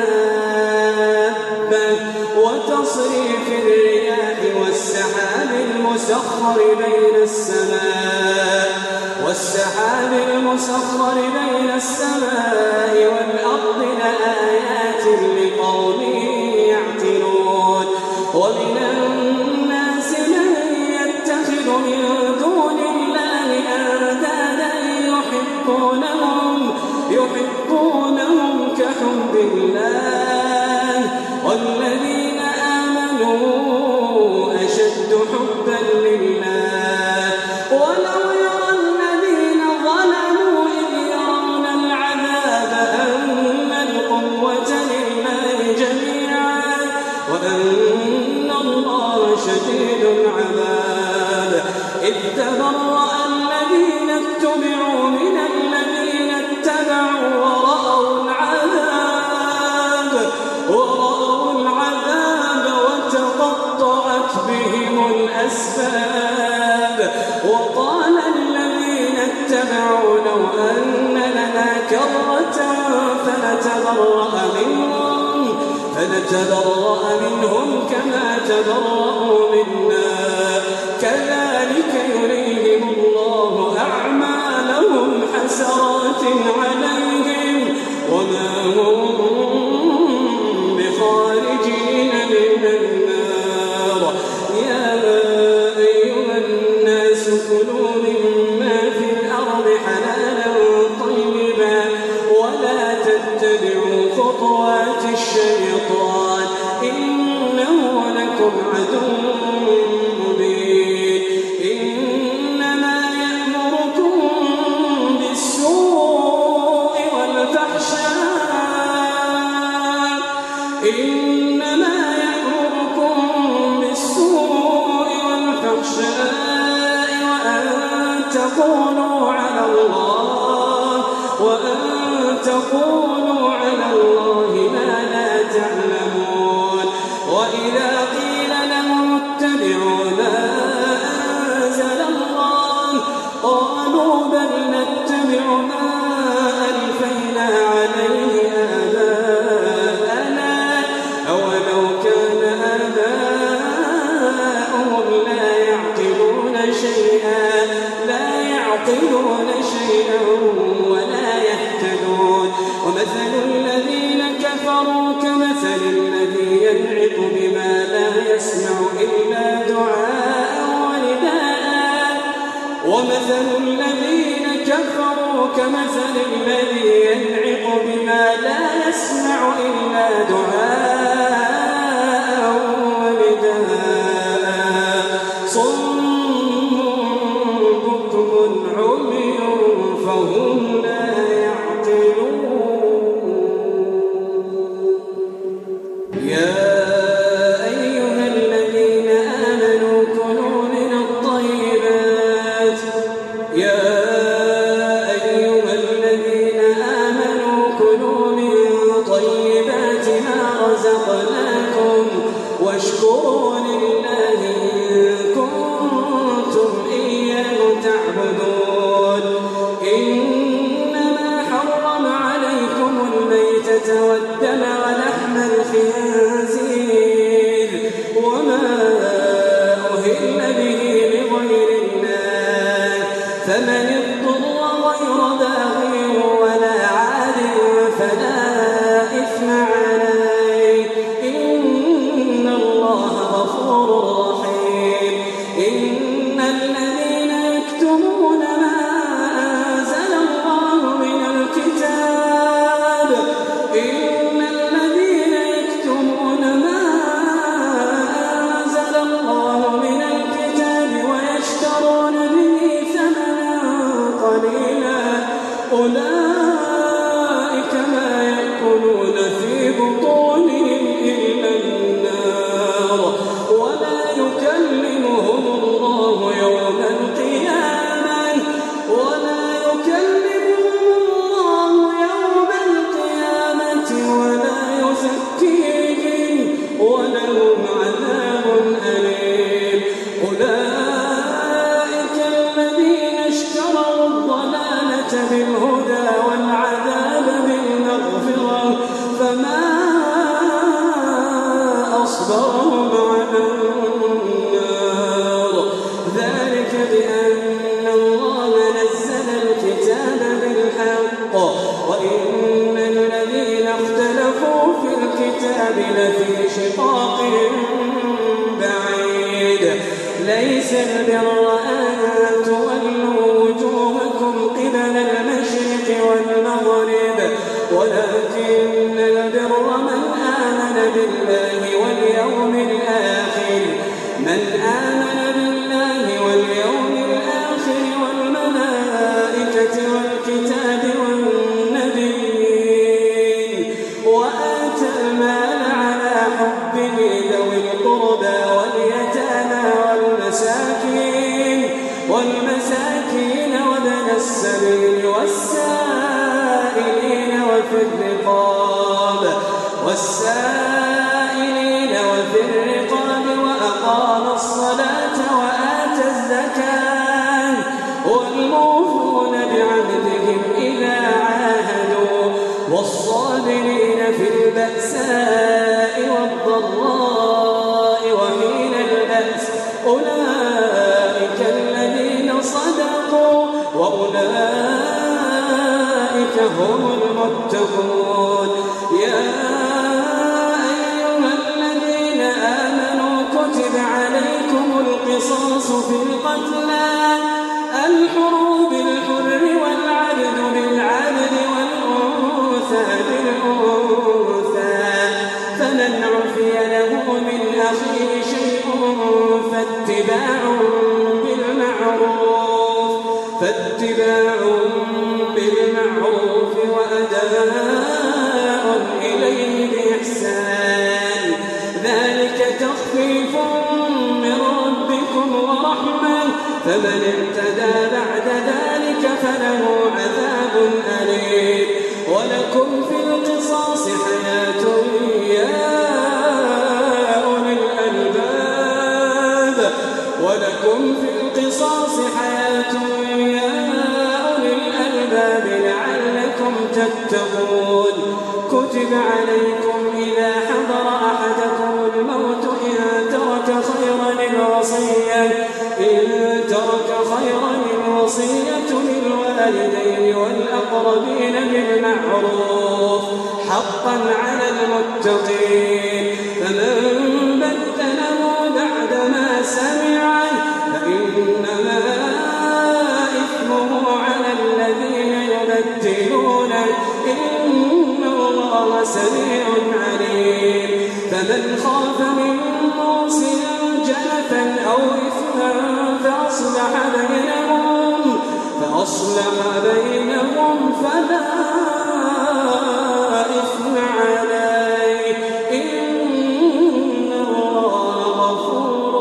دابة وتصريف الرياح والسحاب المسخر بين السماء والأرض لآيات لقوم يعقلون ومن الناس من يتخذ من دون الله أندادا يحبونهم كحب الله والذين آمنوا أشد حبا لله ولو يرى الذين ظلموا إذ يرون العذاب أن القوة لله جميعا وأن الله شديد العذاب إذ تبرأ الذين اتبعوا من الذين اتبعوا ورأوا العذاب وتقطعت بهم الأسباب وقال الذين اتبعوا لو أن لنا كرة فنتبرأ منهم كما تبرأوا منا كذلك يريهم الله أعمالهم حسرات عليهم وما هم بخارجين من النار يا أيها الناس كلوا مما في الأرض حلالا طيبا ولا تتبعوا خطوات الشيطان إنه لكم عدو مبين إنما يأمركم بالسوء والفحشاء وأن تقولوا على الله ما لا تعلمون وإذا قيل لهم اتبعوا ما أنزل الله قالوا بل نتبع ما ألفينا عليه آباءنا أولو كان آباؤهم لا يعقلون شيئا ولا يهتدون ومثل الذين كفروا كمثل الذي ينعق بما لا يسمع إلا دعاء ونداء ومثل الذين كفروا كمثل الذي ينعق بما لا يسمع إلا دعاء ونداء صم بكم عمي فهم لا يعقلون يا أيها الذين آمنوا كلوا من الطيبات ما رزقناكم واشكروا لله إن كنتم إياه تعبدون إنما حرم عليكم الميتة والدم ولحم الخنزير وما أهل به لغير الله فمن اضطر غير باغ ولا عاد فلا إثم عليه إن الله غفور رحيم إن الذين يكتمون ما أنزل الله من الكتاب ويشترون به ثمنا قليلا أولئك ما يأكلون في بطونهم إلا النار ولا يكلمهم الله يوم القيامة ولا يزكيهم ولهم عذاب أليم أولئك الذين اشتروا الضلالة بالهدى والعذاب وإن الذين اختلفوا في الكتاب لفي شقاق بعيد ليس البر أن تولوا وجوهكم قبل المشرق والمغرب ولكن البر من آمن بالله واليوم الآخر والملائكة والكتاب والنبيين وآتى المال على حبه ذوي القربى واليتامى والمساكين وابن السبيل والسائلين وفي الرقاب وأقام الصلاة وآتى الزكاة والموفون بعهدهم إذا عاهدوا والصابرين في البأساء والضراء وحين البأس أولئك الذين صدقوا وأولئك هم المتقون يا أيها الذين آمنوا كتب عليكم القصاص في القتلى الحر بالحر والعبد بالعبد والأنثى بالأنثى فمن عفي له من أخيه شيء فاتباع بالمعروف وأداء إليه بإحسان ذلك تخفيف من ربكم ورحمة فمن اعتدى بعد ذلك فله عذاب أليم ولكم في القصاص حياة يا أولي الألباب لعلكم تتقون كتب عليكم إذا حضر أحدكم الموت إن ترك خيرا الوصية للوالدين والأقربين بالمعروف حقا على المتقين فمن بدله بعدما سمعه فإنما إثمه على الذين يبدلونه إن الله سميع عليم فمن خاف من موصٍ جنفا أو إثما فأصلح بينهم فلا إثم عليه إن الله غفور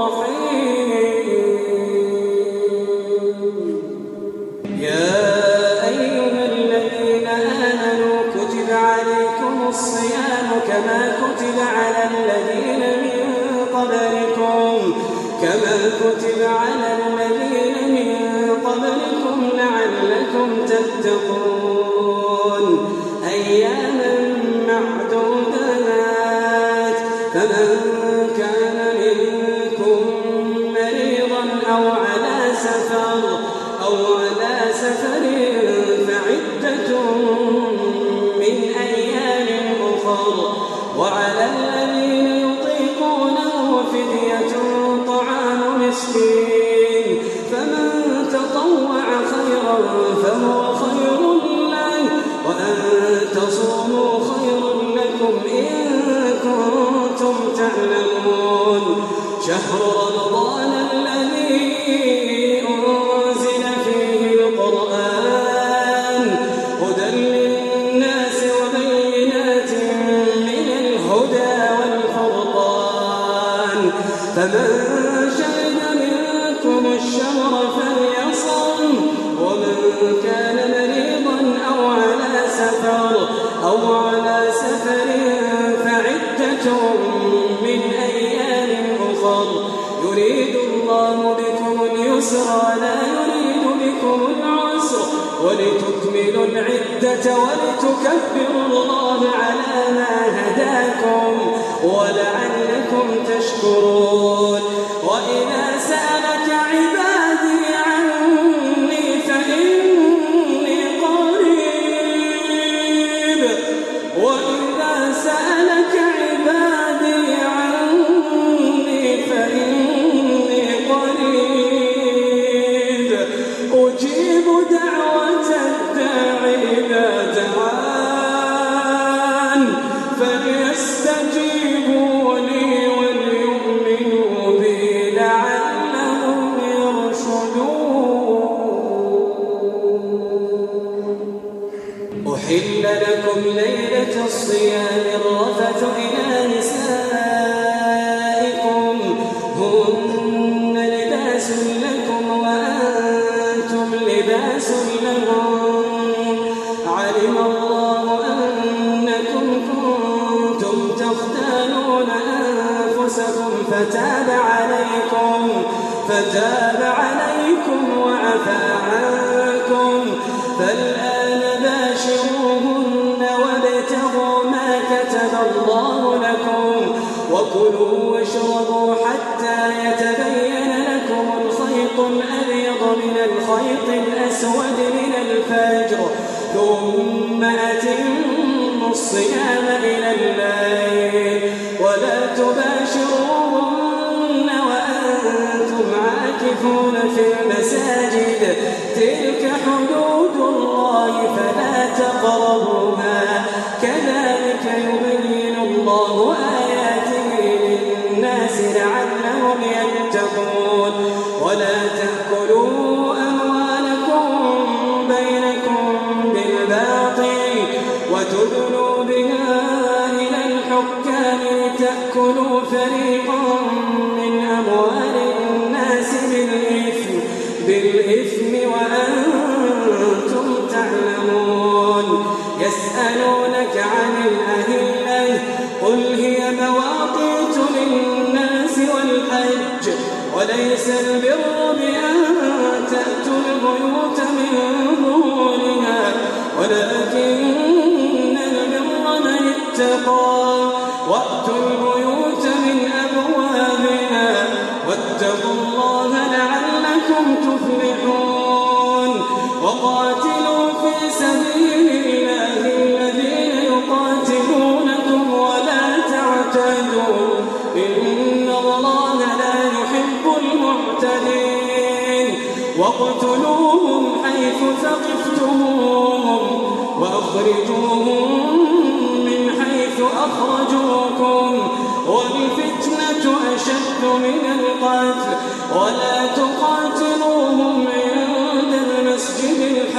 رحيم يا أيها الذين آمنوا كتب عليكم الصيام كما كتب على الذين من قبلكم لعلكم تتقون أياما معدودات فمن كان منكم مريضا أو على سفر فعدة من أيام أخر وعلى الذين يطيقونه فدية طعام مسكين فمن تطوع خيرا فهو خير له وأن تصوموا خير لكم إن كنتم تعلمون شهر رمضان الذي أنزل فيه القرآن هدى للناس وبينات من الهدى والفرقان فمن شهد منكم الشهر فليصم ومن كان مريضا أو على سفر فعدة من أيام أخر يريد الله بكم اليسر ولا يريد بكم العسر ولتكملوا العدة ولتكبروا الله على ما هداكم ولعلكم تشكرون وإذا سألك عبادي عني فإني قريب أحل لكم ليلة الصيام الرفث إلى نسائكم هن لباس لكم وأنتم لباس لهم علم الله أنكم كنتم تختانون أنفسكم فتاب عليكم وعفى عنكم فالآن باشروهن وابتغوا ما كتب الله لكم وكلوا واشربوا حتى يتبين لكم الخيط الأبيض من الخيط الأسود من الفجر ثم أتموا الصيام إلى الليل ولا تباشروهن وأنتم عاكفون في المساجد تلك حدود الله فلا تقربوها كذلك يبين الله آياته للناس لعلهم يتقون ولا تأكلوا أموالكم بينكم بالباطل وتدلوا بها إلى الحكام لتأكلوا فريقا من أموال الناس بالإثم وأنتم تعلمون يسألونك عن الأهلة قل هي مواقيت للناس والحج وليس البر بأن تأتوا البيوت من ظهورها ولكن البر من اتقى وأتوا البيوت من أبوابها واتقوا الله لعلكم تفلحون وقاتلوا في سبيل الله الذين يقاتلونكم ولا تعتدوا إن الله لا يحب المعتدين واقتلوهم حيث ثقفتموهم وأخرجوهم من حيث أخرجوكم والفتنة أشد من القتل ولا تقاتلوهم عند المسجد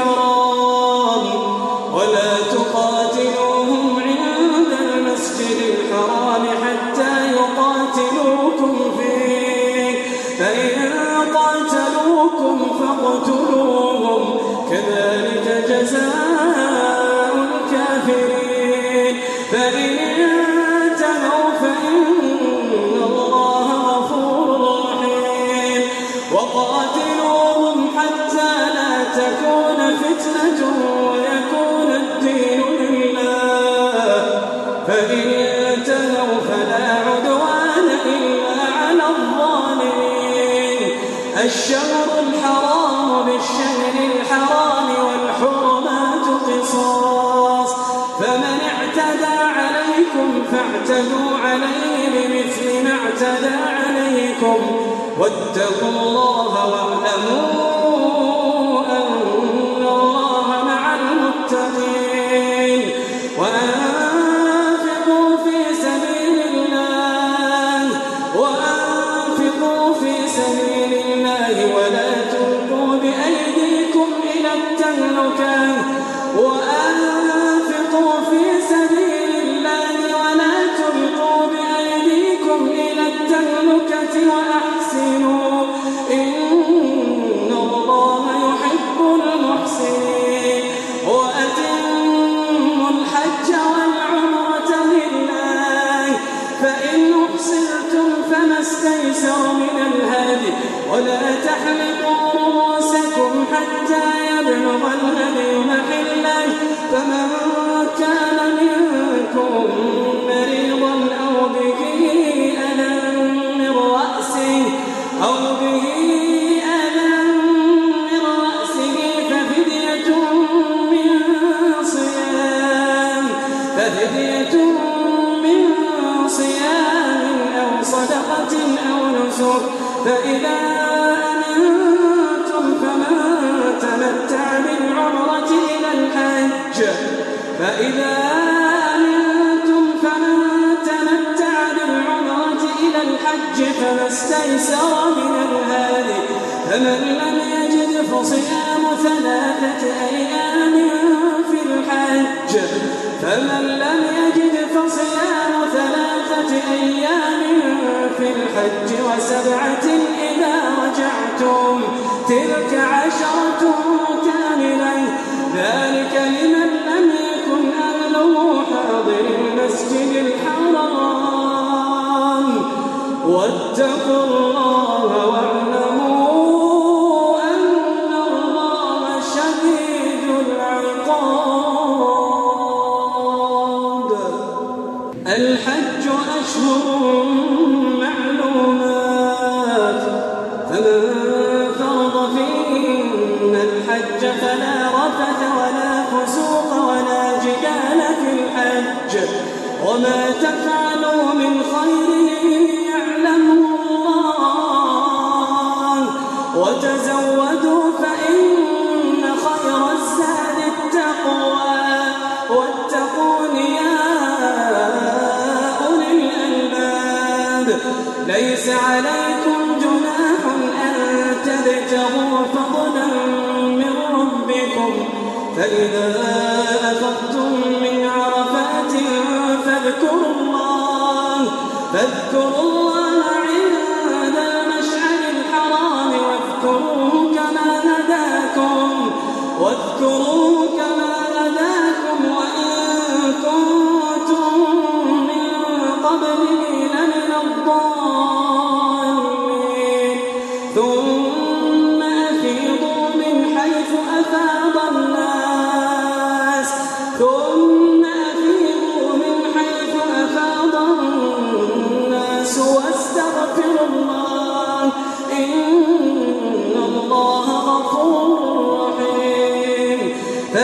الحرام حتى يقاتلوكم فيه فإن قاتلوكم فاقتلوهم كذلك جزاء الكافرين فإن انتهوا فإن الله غفور رحيم وقاتلوهم حتى لا تكون فتنة ويكون الدين لله فإن انتهوا فلا عدوان إلا على الظالمين الشهر الحرام بالشهر الحرام والحرمات قصاص فمن اعتدى عليكم فاعتدوا عليه بمثل ما اعتدى عليكم واتقوا الله واعلموا أن الله مع المتقين وأنفقوا في سبيل الله ولا تلقوا بأيديكم إلى التهلكة وأنفقوا في سبيل الله ولا تلقوا بأيديكم إلى التهلكة وأحسنوا إن الله يحب المحسنين وأتموا الحج والعمرة لله فإن أحصرتم فما استيسر من الهدي ولا تحلقوا رؤوسكم حتى يبلغ الهدي محله فمن كان منكم مريضا أو به أذى من رأسه ففدية من صيام أو صدقة أو نسك فإذا أمنتم فمن تمتع بالعمرة إلى الحج فما استيسر من الهدي فمن لم يجد فصيام 3 أيام في الحج فمن لم يجد فصيام 3 أيام في الحج و7 إذا رجعتم تلك 10 كاملة ذلك لمن لم يكن أهله حاضر المسجد الحرام واتقوا الله واعلموا أن الله شديد العقاب. الحج أشهر معلومات فمن فرض فيهن الحج فلا رفث ولا فسوق ولا جدال في الحج وما تفعلوا من خير يعلمه الله وتزودوا فإن خير الزاد التقوى واتقون يا أولي الألباب. ليس عليكم جناح أن تبتغوا فضلا من ربكم فإذا أفضتم من عرفات فاذكروا الله عند المشعر الحرام واذكروه كما هداكم وإن كنتم من قبله لمن الضالين. ثم أفيضوا من حيث أفاض الناس واستغفروا الله إن الله غفور رحيم.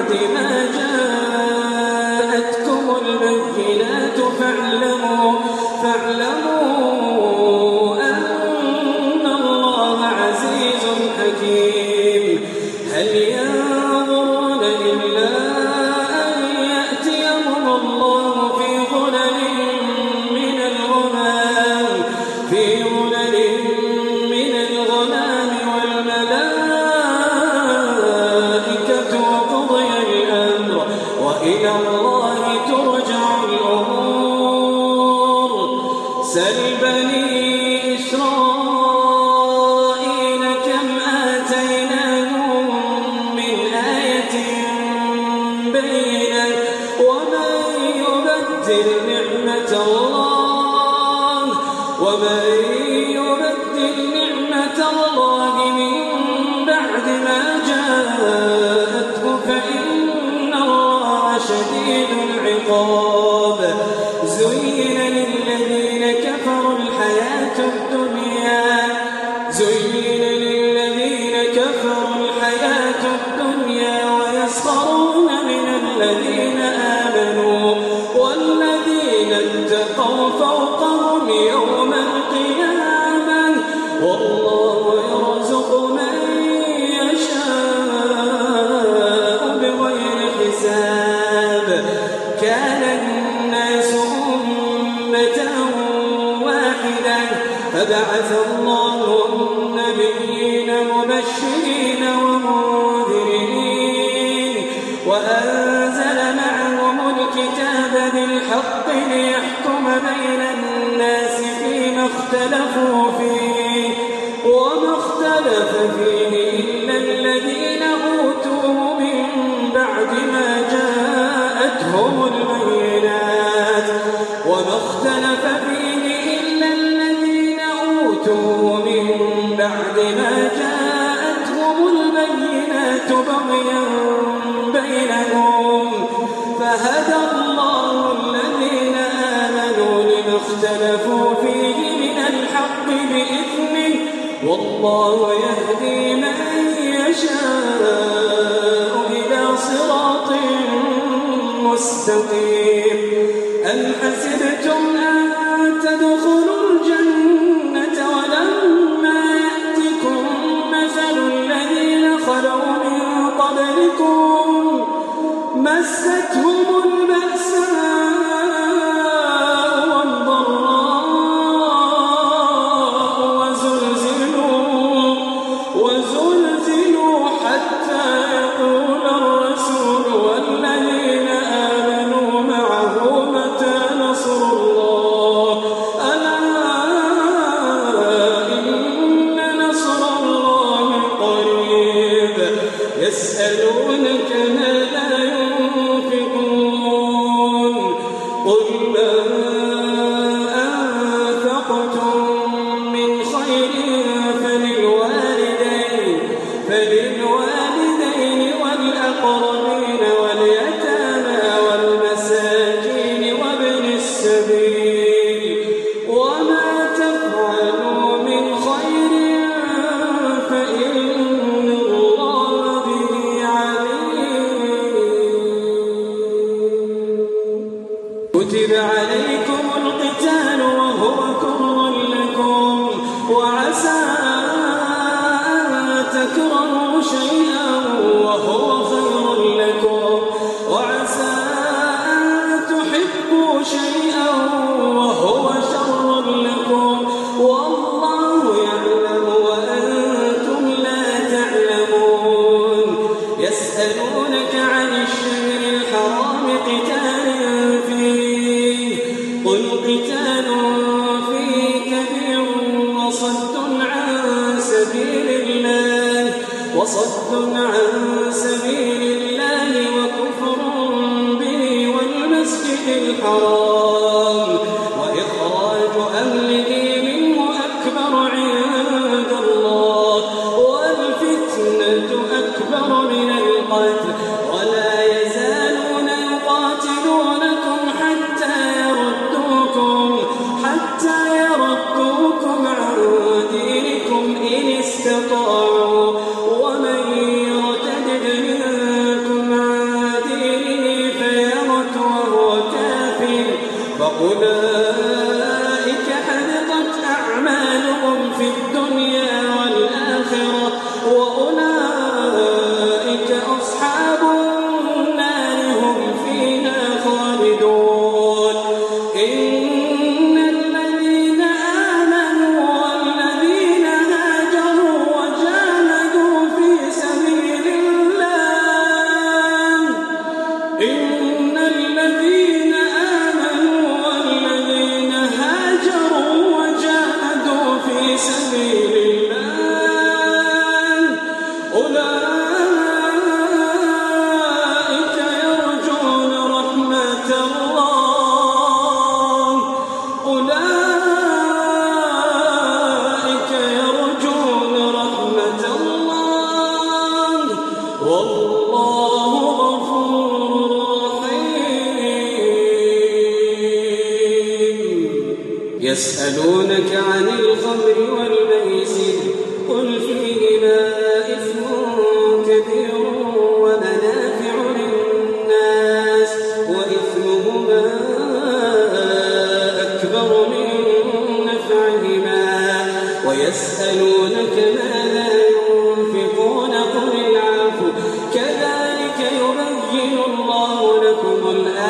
بعد ما جاءتكم البينات فاعلموا أن الله عزيز حكيم. هل ينظرون إلا أن يأتيهم الله في ظلل من الغمام والملائكة وقضي الأمر وإلى الله ترجع الأمور. سل بني إسرائيل كم آتيناهم من آية بينة ومن يبدل نعمة الله من بعد ما جاءته فإن الله شديد العقاب. زين للذين كفروا الحياة الدنيا ويسخرون من الذين آمنوا والذين اتقوا فوقهم يوم القيامة والله يرزق من يشاء بغير حساب. كان الناس أمة واحدة فبعث الله النبيين مبشرين ومنذرين وأنزل معهم الكتاب بالحق ليحكم بين الناس فيما اختلفوا فيه وما اختلف فيه إلا الذين أوتوه من بعد ما جاءتهم البينات بغيا بينهم فهدى الله الذين آمنوا لما اختلفوا فيه من الحق بإذنه والله يهدي من يشاء إلى صراط مستقيم. أم حسبتم أن تدخلوا الجنة ولما يأتكم مثل الذين خلوا من قبلكم مستهم البأساء والضراء وزلزلوا حتى يقول الرسول والذين آمنوا معه متى نصر الله ألا إن نصر الله قريب. يسألونك ماذا ينفقون قل ما أنفقتم من خير فللوالدين والأقربين واليتامى والمساكين وابن السبيل وما تفعلوا من خير فإن الله به عليم. كتب عليكم القتال وهو كره لكم وعسى تكرهوا شيئا وهو خير لكم وعسى أن تحبوا شيئا وهو شر لكم والله يعلم وأنتم لا تعلمون. يسألونك عن الشهر الحرام قتال فيه قل قتال فيه كبير وصد عن سبيل الله وكفر به والمسجد الحرام وإخراج أهله منه أكبر عند الله والفتنة أكبر من القتل ولا يزالون يقاتلونكم حتى يردوكم عن دينكم إن استطاعوا ومن يرتد منكم عن عن الخمر والميسر قل فيهما إثم كبير ومنافع للناس وإثمهما أكبر من نفعهما ويسألونك ماذا ينفقون قل العفو كذلك يبين الله لكم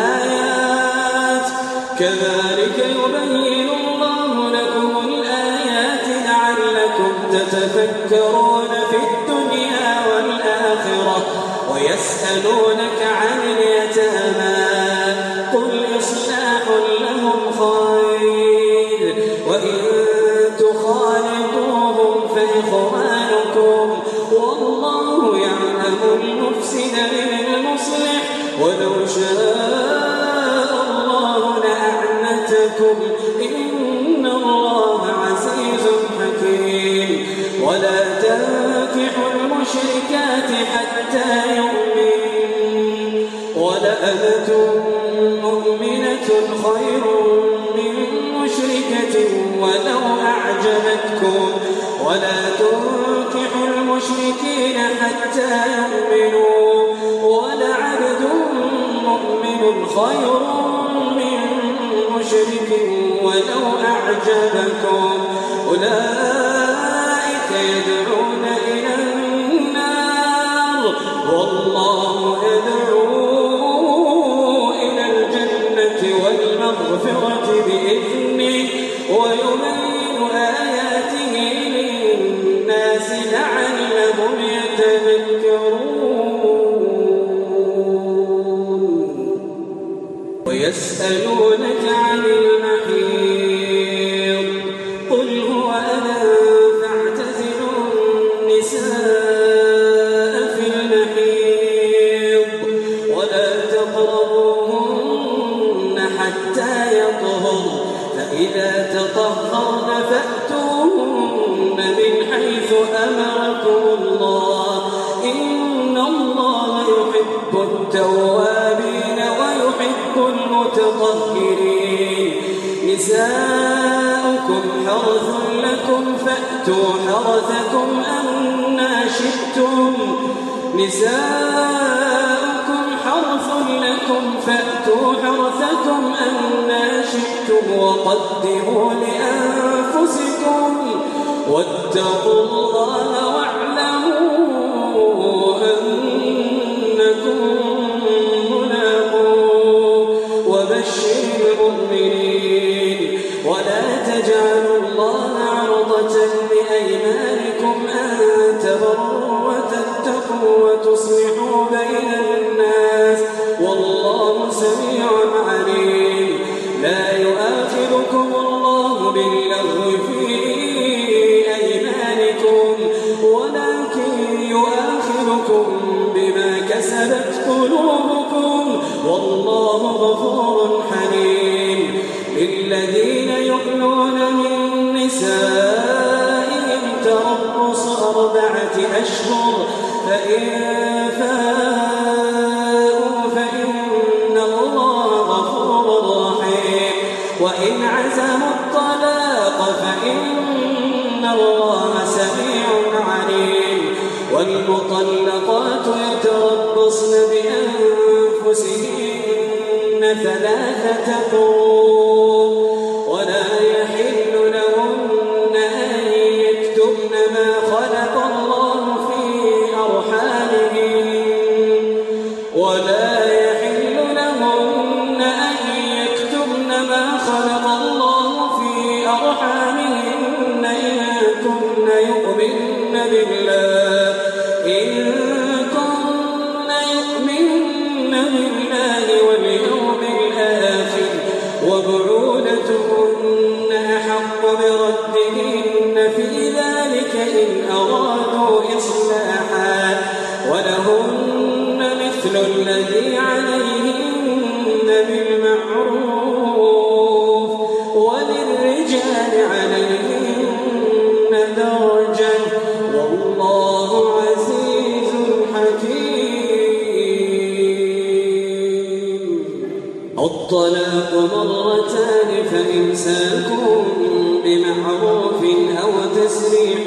الآيات لعلكم تتفكرون في الدنيا والآخرة ويسألونك عن اليتامى قل إصلاح لهم خير وإن تخالطوهم فإخوانكم والله يعلم المفسد من المصلح ولو شاء الله لأعنتكم إن الله عزيز حكيم ولا تنكحوا المشركات حتى يؤمنوا ولأمة مؤمنة خير من مشركة ولو أعجبتكم ولا تنكحوا المشركين حتى يؤمنوا ولعبد مؤمن خير من مشرك ولو أعجبكم أولئك يدعون إلى النار والله يدعو إلى الجنة والمغفرة بإذنه ويبين آياته للناس لعلهم يتذكرون ويسألونك عن المحيض قل هو أذى فاعتزلوا النساء في المحيض ولا تقربوهن حتى يطهرن فإذا تطهرن فأتوهن من حيث أمركم الله إن الله يحب التوابين ويحب المتطهرين نساؤكم حرث لكم فأتوا حرثكم أنى شئتم وقدموا لأنفسكم واتقوا الله واعلموا أنكم ملاقوه وبشر المؤمنين ولا تجعلوا الله عرضة لأيمانكم أن تبروا وتتقوا وتصلحوا بين الناس والله سميع عليم لا يؤاخذكم الله باللغو في أيمانكم ولكن يؤاخذكم بما كسبت قلوبكم والله غفور حليم للذين يؤلون من نسائهم تربص 4 أشهر فإن فاءوا فإن الله غفور رحيم وإن عزموا الطلاق فإن الله سميع عليم والمطلقات يتربصن بأنفسهن 3 قروء ولا يحل لهن أن يكتمن ما خلق الله في أرحامهن إن كن يؤمن بالله واليوم الآخر وبعولتهن أحق بردهن في ذلك إن أرادوا إصلاحا ولهن مثل الذي عليهن بالمعروف وللرجال عليهن درجة والله عزيز حكيم الطلاق 2 فإمساك بمعروف تسريح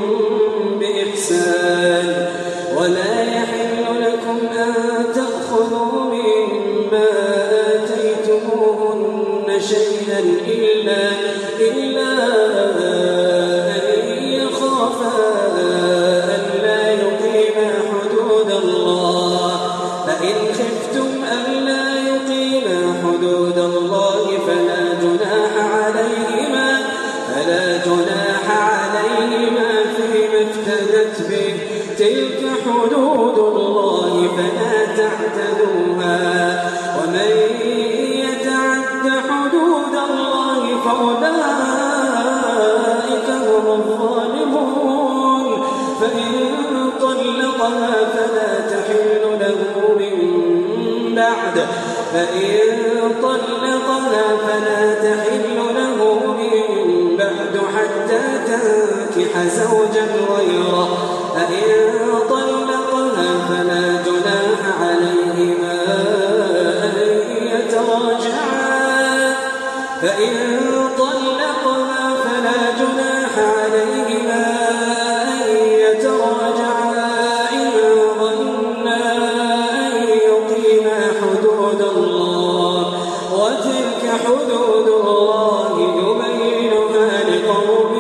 بإحسان ولا يحل لكم أن تأخذوا مما آتيتموهن شيئا إلا أن يخافا ألا يقيما حدود الله فإن خفتم ألا يقيما حدود الله فلا جناح عليهما فيما افتدت به تلك حدود الله فلا تعتدوها ومن يتعد حدود الله فأولئك هم الظالمون فإن طلقها فلا تحل له من بعد حتى تنكح زوجا غيره فإن طلقها فلا جناح عليهما أن يتراجعا إن ظنا أن يقيما حدود الله وتلك حدود الله يبينها لقوم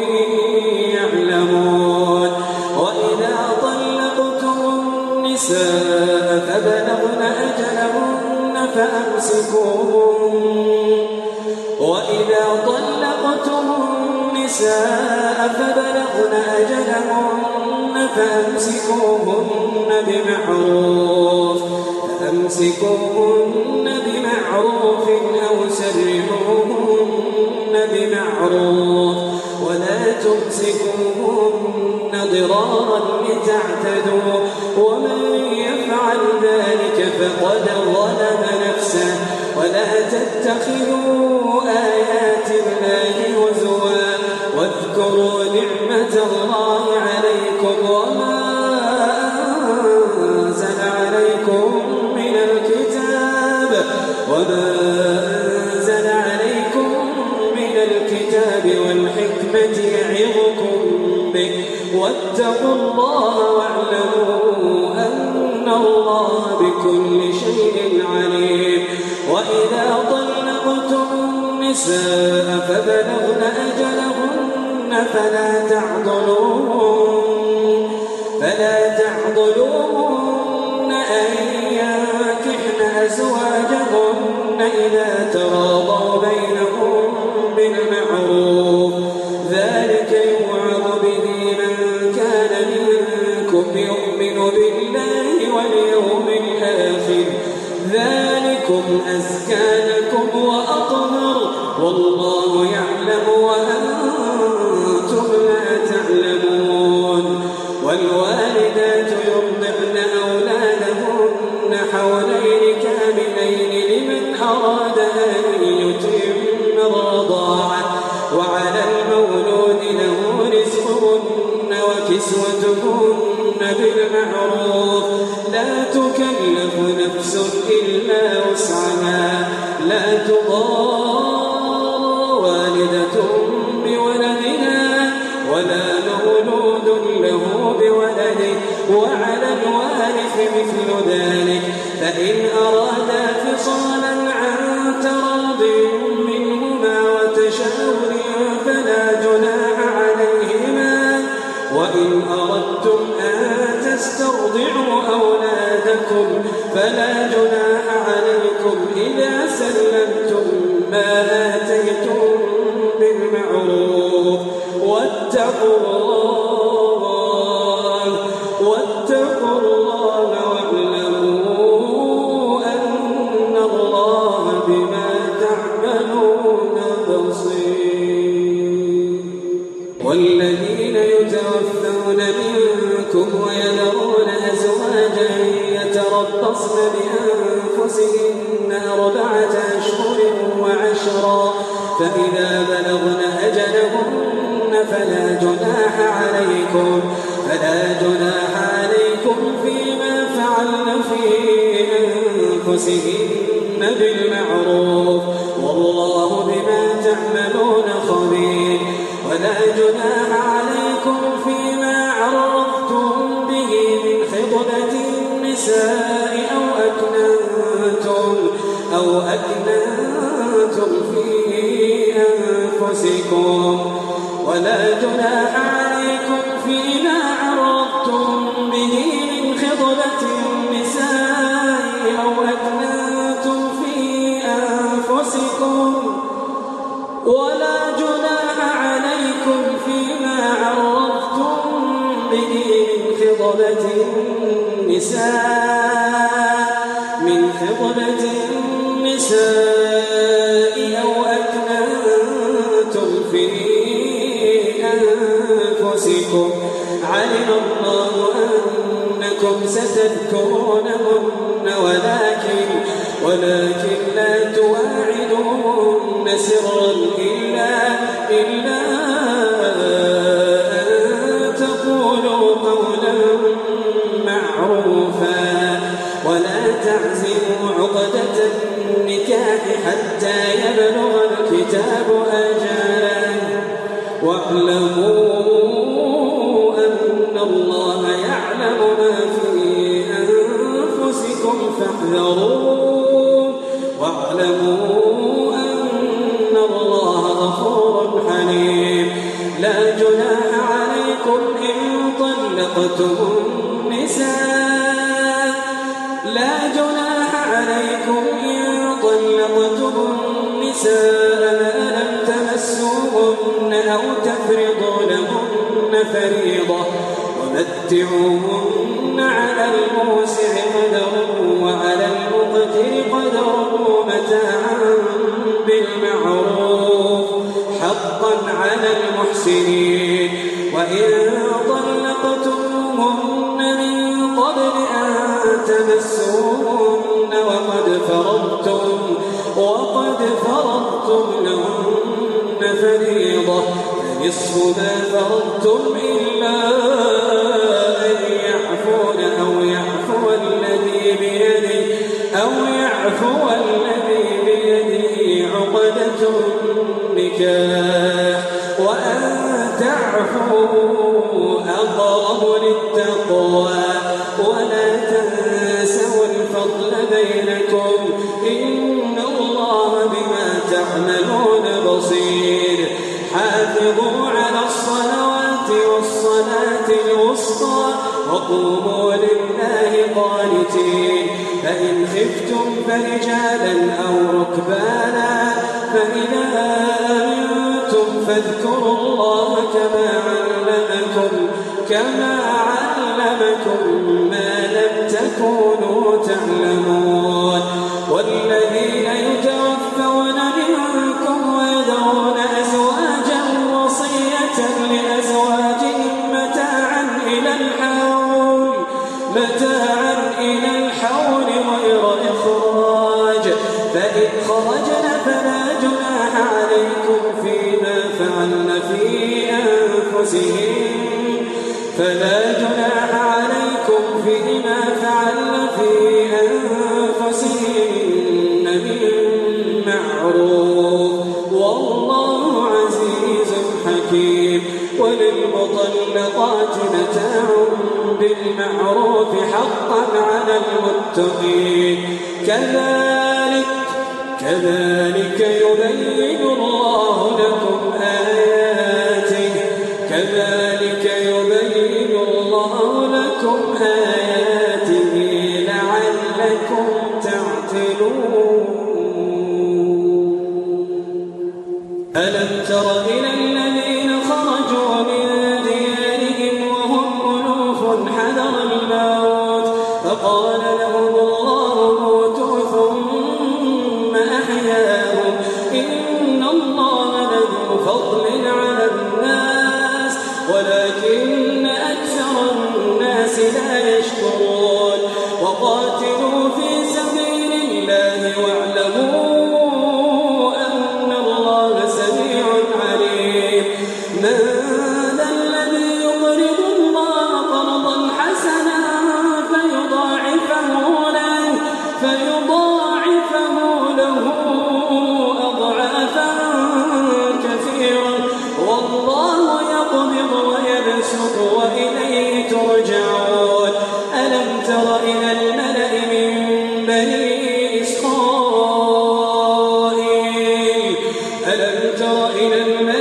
يعلمون وإذا طلقتم النساء فبلغن أجلهن فأمسكوهن بمعروف أو سرحوهن بمعروف ولا تمسكوهن ضرارا لتعتدوا ومن يفعل ذلك فقد ظلم نفسه ولا تتخذوا آيات الله هزوا واذكروا نعمة الله عليكم وما أنزل عليكم من الكتاب والحكمة يعظكم به واتقوا الله واعلموا أن الله بكل شيء عليم وإذا طلقتم النساء فبلغن أجلهن فلا تعضلوهن أن ينكحن أزواجهن إذا تراضوا بينهم بالمعروف ذلك يوعظ به من كان منكم يؤمن بالله واليوم الآخر ذلكم أزكى لكم وأطهر والله يعلم وأنتم لا تعلمون والوالدات يرضعن أولادهن حولين كاملين لمن أراد أن يتم الرضاعة وعلى المولود له رزقهن وكسوتهن بالمعروف لا تكلف نفس إلا وسعها لا تضار والدة بولدها ولا مولود له بولده وعلى الوارث مثل ذلك فإن أرادا فصالا عن تراض منهما وتشاور فلا جناح عليهما وإن أردتم أن تسترضعوا أولادكم فلا جناح عليكم إذا سلمتم ما آتيتم بالمعروف واتقوا الله واعلموا أن الله بما تعملون بصير والذين يتوفون منكم ويذرون أزواجا يتربصن بأنفسهن 4 أشهر وعشرا فإذا بلغن أجلهن فلا جناح عليكم فيما فعلن في أنفسهن بالمعروف والله بما تعملون خبير ولا جناح عليكم أنفسكم ولا جناح عليكم فيما عرضتم به من خطبة النساء أو أكننتم في أنفسكم ولا جناح عليكم فيما عرضتم به من خطبة النساء أو أكننتم في أنفسكم علم الله أنكم ستذكرونهن ولكن لا تواعدوهن سرا إلا أن تقولوا قولا معروفا ولا تعزموا عقدة النكاح حتى يبلغ الكتاب أجله واعلموا أن الله يعلم ما في أنفسكم فاحذروه واعلموا أن الله غفور حليم لا جناح عليكم إن طلقتم النساء ما لم تمسوهن أو تفرضوا لهن فريضة ومتعوهن على الموسع قدره وعلى المقتر قدره متاعا بالمعروف حقا على المحسنين وإن طلقتموهن من قبل أن تمسوهن وقد فرضتم لهن فريضة فنصف ما فرضتم إلا أن يعفون أو يعفو الذي بيده عقدة النكاح وأن تعفوا أقرب للتقوى ولا تنسوا الفضل بينكم إن الله بما تعملون بصير حافظوا على الصلوات والصلاة الوسطى وقوموا لله قانتين فإن خفتم فرجالا أو ركبانا فإذا أمنتم فاذكروا الله كما علمكم ما لم تكونوا تعلمون والذين يتوفون منكم ويذرون أزواجا وصية لأزواجهم متاعا إلى الحول غير إخراج فإن خرجن فلا جناح عليكم فيما فعلن في أنفسهن بالمعروف والله عزيز حكيم وللمطلقات متاع بالمعروف حقا على المتقين كذلك يبين الله لكم آياته لعلكم تعقلون ألم تر إلى الذين خرجوا من ديارهم وهم ألوف حذر الموت فقال لهم الله موتوا ثم أحياهم إن الله لذو فضل على الناس ولكن أكثر الناس لا يشكرون وقاتلوا في سبيل الله واعلموا أن الله سميع عليم من ذا الذي يقرض الله قرضا حسنا فيضاعفه له أضعافا كثيرا والله يقبض ويبسط وإليه ترجعون ألم تر إلى الملأ من بني إسرائيل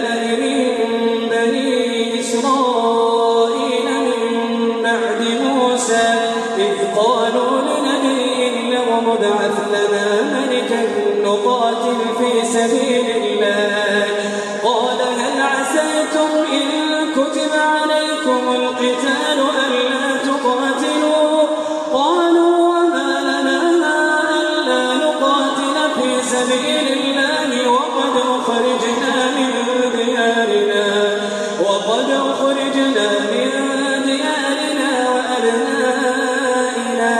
عليكم القتال ألا تقاتلوا قالوا وما لنا ألا نقاتل في سبيل الله وقد أخرجنا من ديارنا وأبنائنا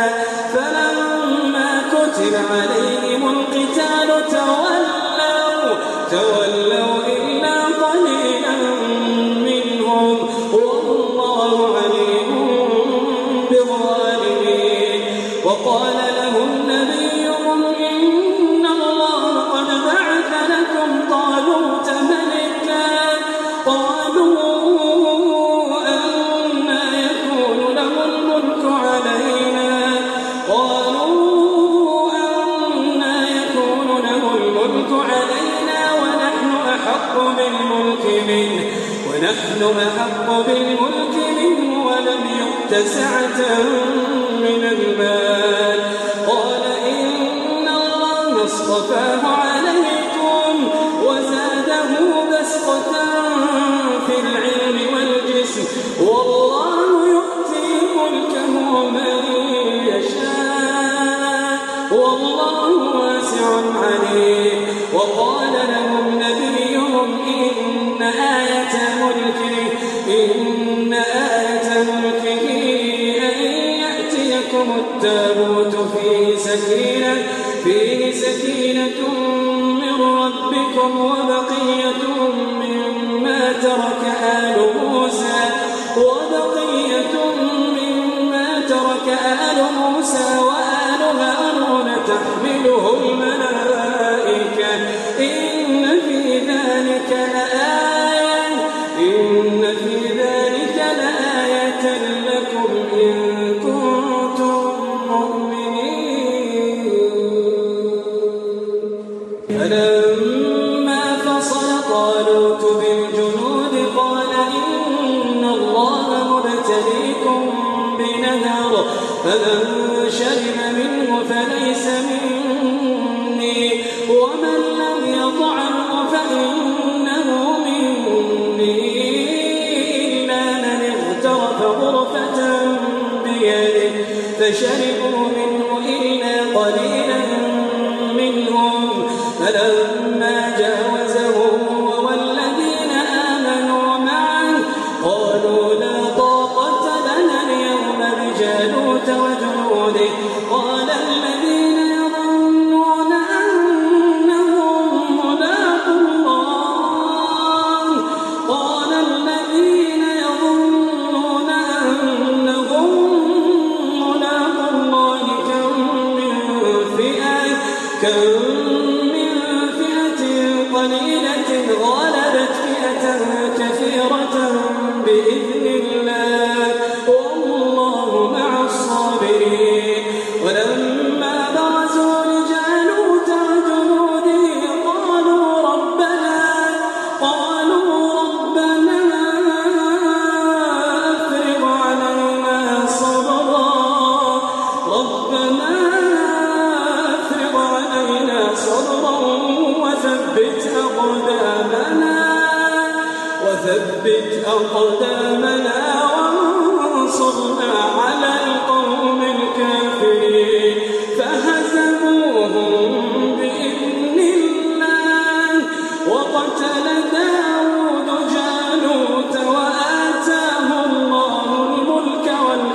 فلما كتب عليهم القتال تولوا إلا قليلا منهم والله عليم بالظالمين. وقال لهم نبيهم إن الله قد بعث لكم طالوت ملكا قالوا أنى يكون له الملك علينا ونحن أحق بالملك منه ولم يؤت سعة من المال قال إن الله اصطفاه عليكم وزاده بسطة في العلم والجسم والله يؤتي ملكه من يشاء والله واسع عليم. وقال لهم نبيهم إن آية ملكه أن يأتيكم التابوت فيه سكينة من ربكم وبقية مما ترك آل موسى وآل هارون تحمله الملائكة إن في ذلك لآية لكم إن كنتم مؤمنين. فلما فصل طالوت بالجنود قال إن الله مبتليكم بنهر فمن شرب منه فليس مني ومن لم يطعمه فإنه مني إلا من اغترف غرفة بيده فشربوا منه إلا قليلا منهم فلما جاوزه هو والذين آمنوا معه قالوا لا طاقة لنا اليوم بجالوت وجنوده قال الذين يظنون أنهم ملاقو الله كم من فئة قليلة غلبت فئة كثيرة بإذن الله والله مع الصابرين. ولما برزوا لجالوت وجنوده قالوا ربنا أفرغ علينا صبرا وثبت أقدامنا وانصرنا على القوم الكافرين فهزموهم بإذن الله وقتل داود جالوت وآتاه الله الملك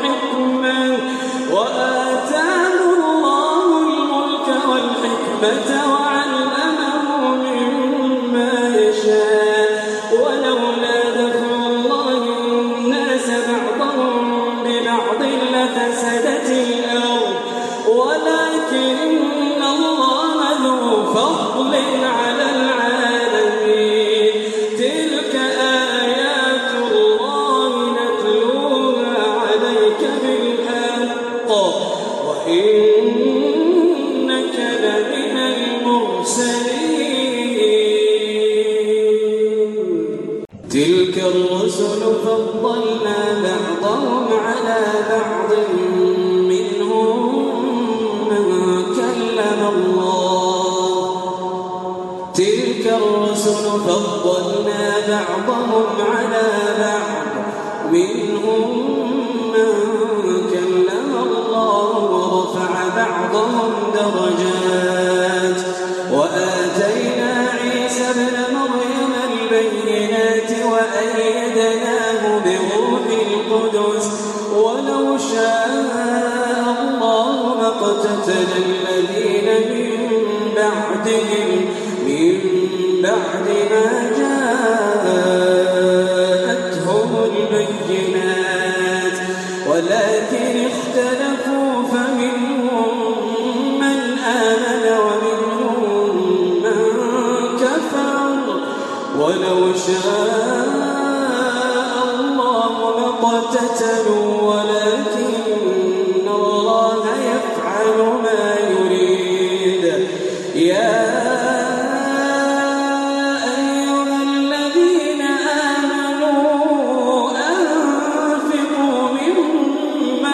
والحكمة وعلمه مما يشاء ولولا دفع الله الناس بعضهم ببعض لفسدت الأرض ولكن الله ذو فضل على العالمين. تلك آيات الله نتلوها عليك بالحق وإنك لمن المرسلين. تلك الرسل فضلنا بعضهم على بعض منهم من كلم الله. تلك الرسل فضلنا بعضهم على بعض منهم من كلم الله ورفع بعضهم درجات وآتينا عيسى ابن مريم البينات وأيدناه بروح القدس ولو شاء الله ما اقتتل الذين من بعد ما جاءتهم البينات ولكن اختلفوا فمنهم من آمن ومنهم من كفر ولو شاء الله ما اقتتلوا ولكن الله يفعل ما يريد. يا أيها الذين آمنوا أنفقوا مما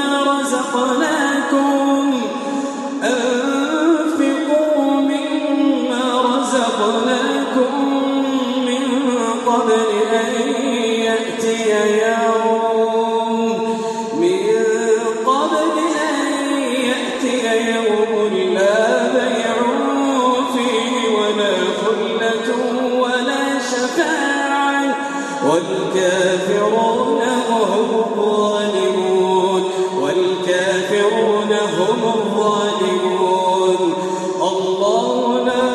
رزقناكم من قبل أن يأتي يوم لا بيع فيه ولا خلة ولا شفاعة والكافرون هم الظالمون. الله لا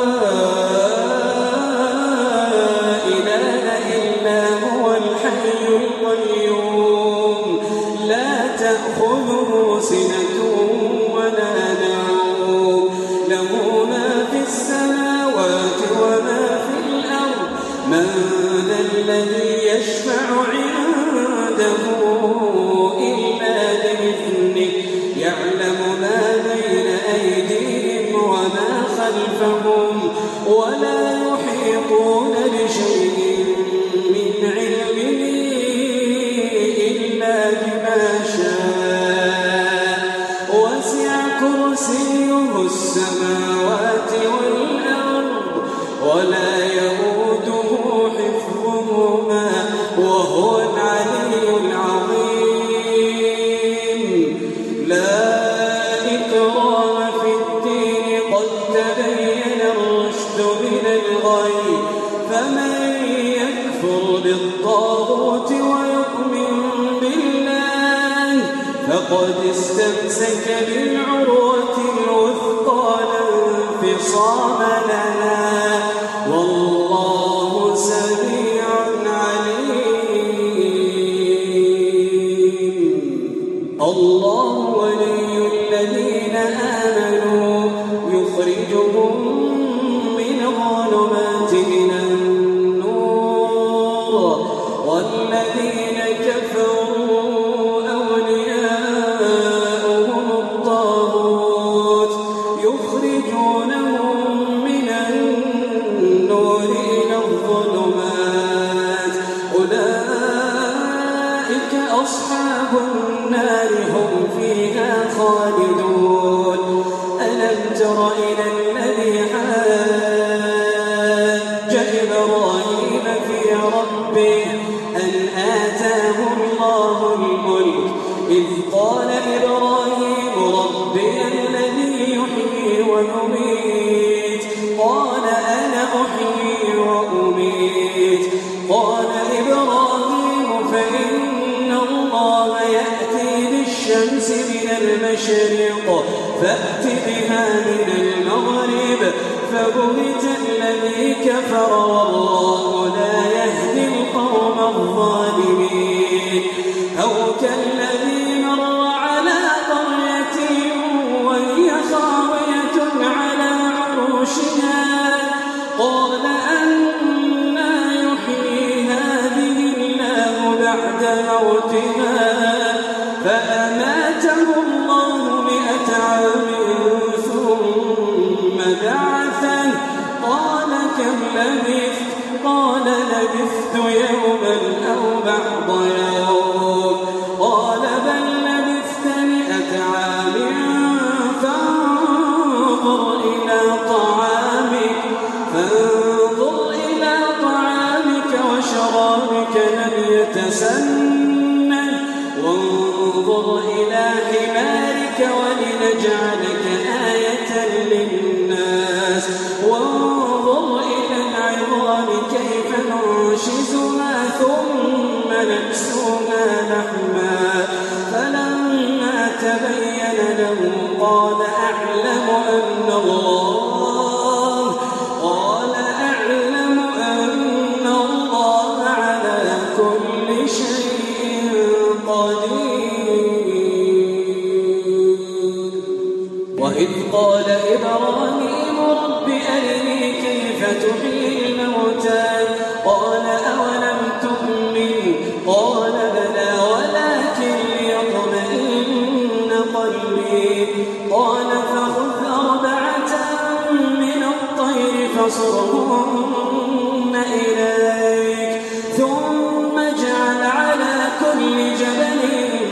إله إلا هو الحي القيوم لا تأخذه سنة ولا نوم له ما في السماوات وما في الأرض من ذا الذي يشفع عنده إلا بإذنه يعلم ما بين أيديهم وما خلفهم ولا يحيطون بشيء من علمه إلا بما شاء وسع كرسيه السماوات والأرض ولا يئوده حفظهما وهو العلي العظيم. لا إكراه في الدين قد تبين الرشد من الغي فمن يكفر بالطاغوت ويؤمن بالله فقد استمسك بالعروة الوثقى لا انفصام لها والله سميع عليم. الله ولي الذين آمنوا يخرجهم من الظلمات إلى النور والذين كفروا أولياؤهم الطاغوت يخرجونهم من النور إلى الظلمات أولئك أصحاب النار هم فيها خالدون. ألم تر إلى الذي حاج إبراهيم في ربه أن آتاه الله الملك إذ قال إبراهيم ربي الذي يحيي ويميت قال أنا أحيي وأميت قال إبراهيم فإن الله يأتي بالشمس من المشرق فأت بها من المغرب فبهت الذي كفر والله لا يهدي القوم الظالمين. أو كالذي مر على قرية وهي خاوية على عروشها قال أنى يحيي هذه الله بعد موتها فأماته الله 100 عام ثم بعثه قال كم لبثت قال لبثت يوما أو بعض يوم قال بل لبثت 100 عام فانظر إلى طعامك وشرابك لم يتسنى وانظر إلى حمارك ولنجعلك آية للناس وانظر إلى العظام كيف ننشزها ثم نكسوها لحما فلما تبين له قال أعلم أن الله على كل شيء قدير. وإذ قال إبراهيم رب أرني كيف تحيي الموتى قال أولم تؤمن قال بلى ولكن ليطمئن قلبي قال فخذ 4 من الطير فصرهن إليك ثم اجعل على كل جبل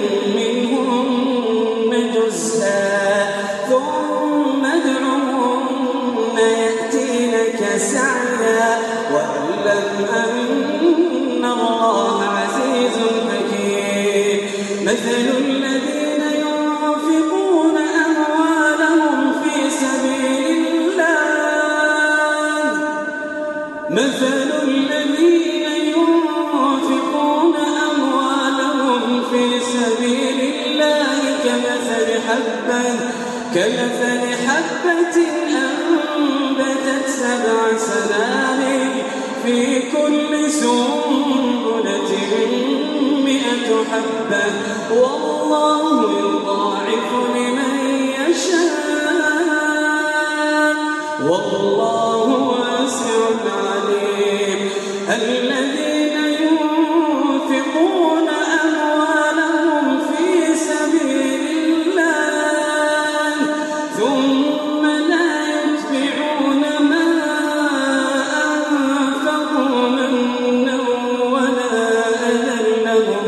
منهن جزءا ثم ادعهن يأتينك سعيا واعلم أن الله عزيز حكيم. مثل الذين ينفقون أموالهم في سبيل الله كمثل حبة أنبتت 7 سنابل في كل سنبلة 100 حبة والله يضاعف لمن يشاء والله واسع عليم. الذين ينفقون أموالهم في سبيل الله ثم لا يتبعون ما أنفقوا منا ولا أذى لهم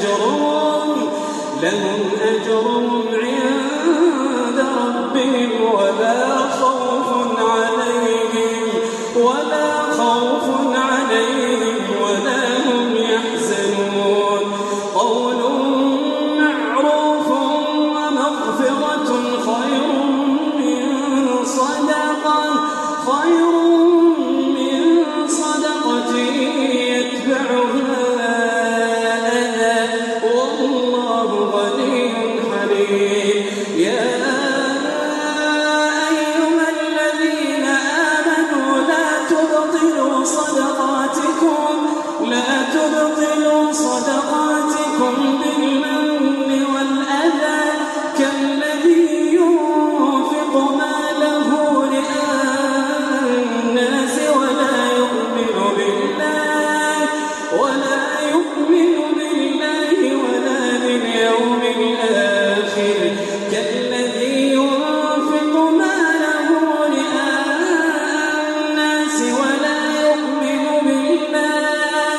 أجرهم عند ربهم ولا خوف عليهم ولا هم يحزنون. قول معروف ومغفرة خير من صدقة يتبعها أذى والله غني حليم. يا أيها الذين آمنوا لا تبطلوا صدقاتكم بالمن والأذى كالذي ينفق ماله رئاء الناس ولا يؤمن بالله ولا باليوم الآخر كالذي ينفق ماله رئاء الناس ولا يؤمن بالله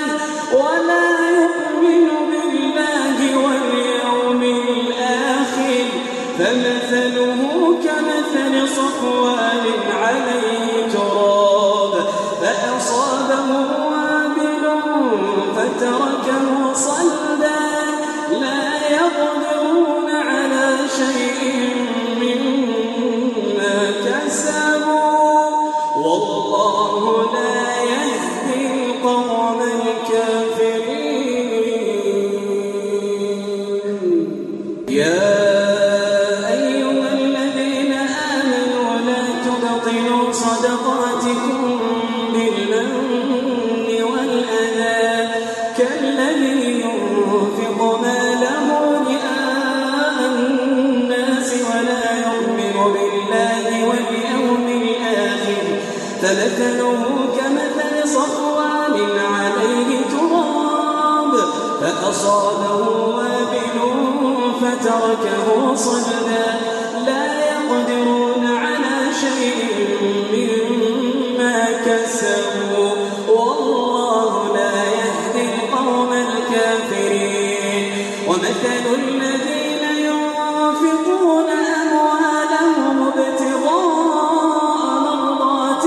واليوم الآخر فمثله كمثل صفوان عليه تراب فأصابه وابل فتركه صلدا لا يقدرون على شيء مما كسبوا والله لا يهدي القوم الكافرين. يا أيها الذين آمنوا لا تبطلوا صدقاتكم بالمن والأذى كالذي ينفق ماله رئاء الناس ولا يؤمن بالله واليوم الآخر فمثله كمثل صفوان عليه تراب فأصابه وابل فتركه صلدا لا يقدرون على شيء مما كسبوا والله لا يهدي القوم الكافرين. ومثل الذين ينفقون أموالهم ابتغاء مرضات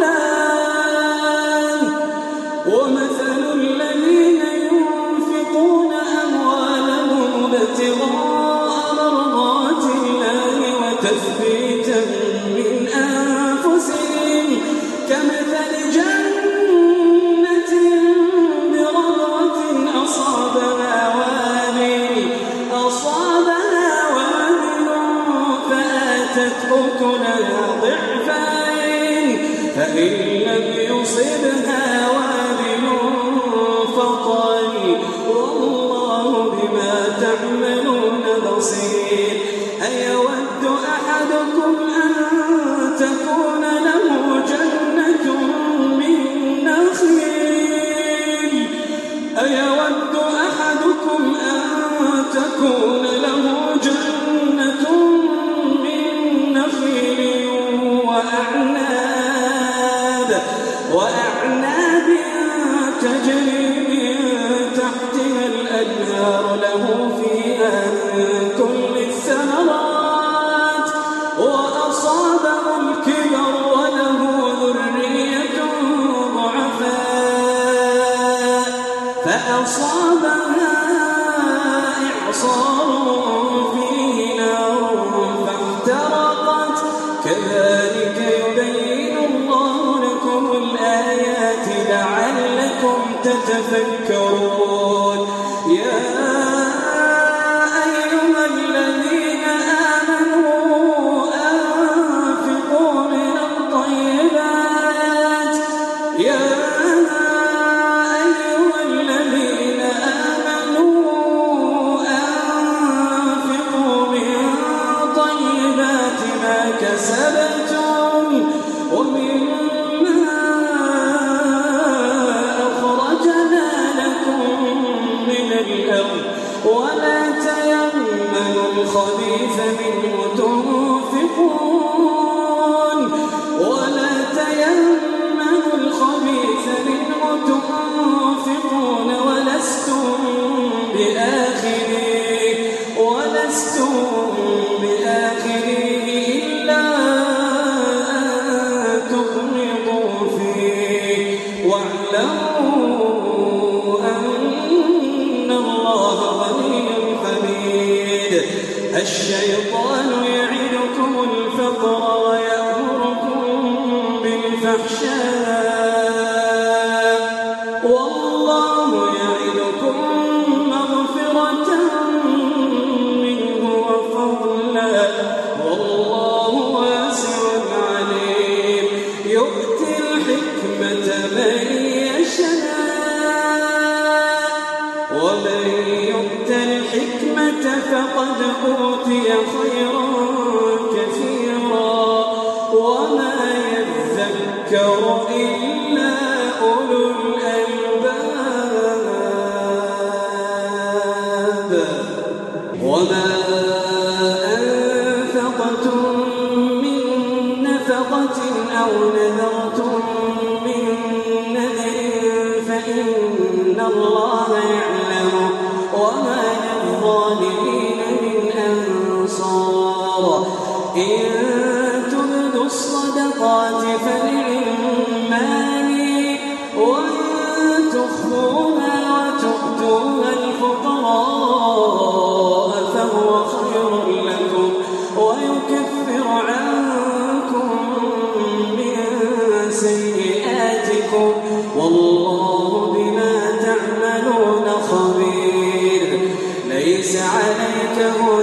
الله ومثل الذين ينفقون أموالهم تثبيتا من أنفسهم كمثل جنة بربوة أصابها وابل فآتت أكلها ضعفين فإن لم يصبها وابل فطل والله بما تعملون بصير أيود أحدكم أن تكون له جنة من نخيل وأعناب تجري من تحتها الأنهار له فيها من كل الثمرات وأصابه الكبر وله ذرية ضعفاء فأصابها إعصار فيه نار فاحترقت كذلك يبين الله لكم الآيات لعلكم تتفكرون يا أيها الذين آمنوا أنفقوا من الطيبات ما كسبتم ومما أخرجنا لكم من الأرض ولا تيمموا الخبيث منه تنفقون ولستم بآخره إلا أن تغمضوا فيه واعلموا أن الله غني حميد الشيطان يعدكم الفقر ويأمركم بالفحشاء والله يعدكم مغفرة منه وفضلا والله واسع عليم يؤتي الحكمة من يشاء ومن يؤت الحكمة فقد أوتي خيرا كثيرا وما يذكر إلا أولو الألباب وما أنفقتم من نفقة أو نذرتم من نذر فإن الله يعلمه وما للظالمين من أنصار إن تبدوا الصدقات فنعماهي وإن تخفوها وتؤتوها الفقراء فهو خير لكم ويكفر عنكم من سيئاتكم والله بما تعملون خبير ليس عليك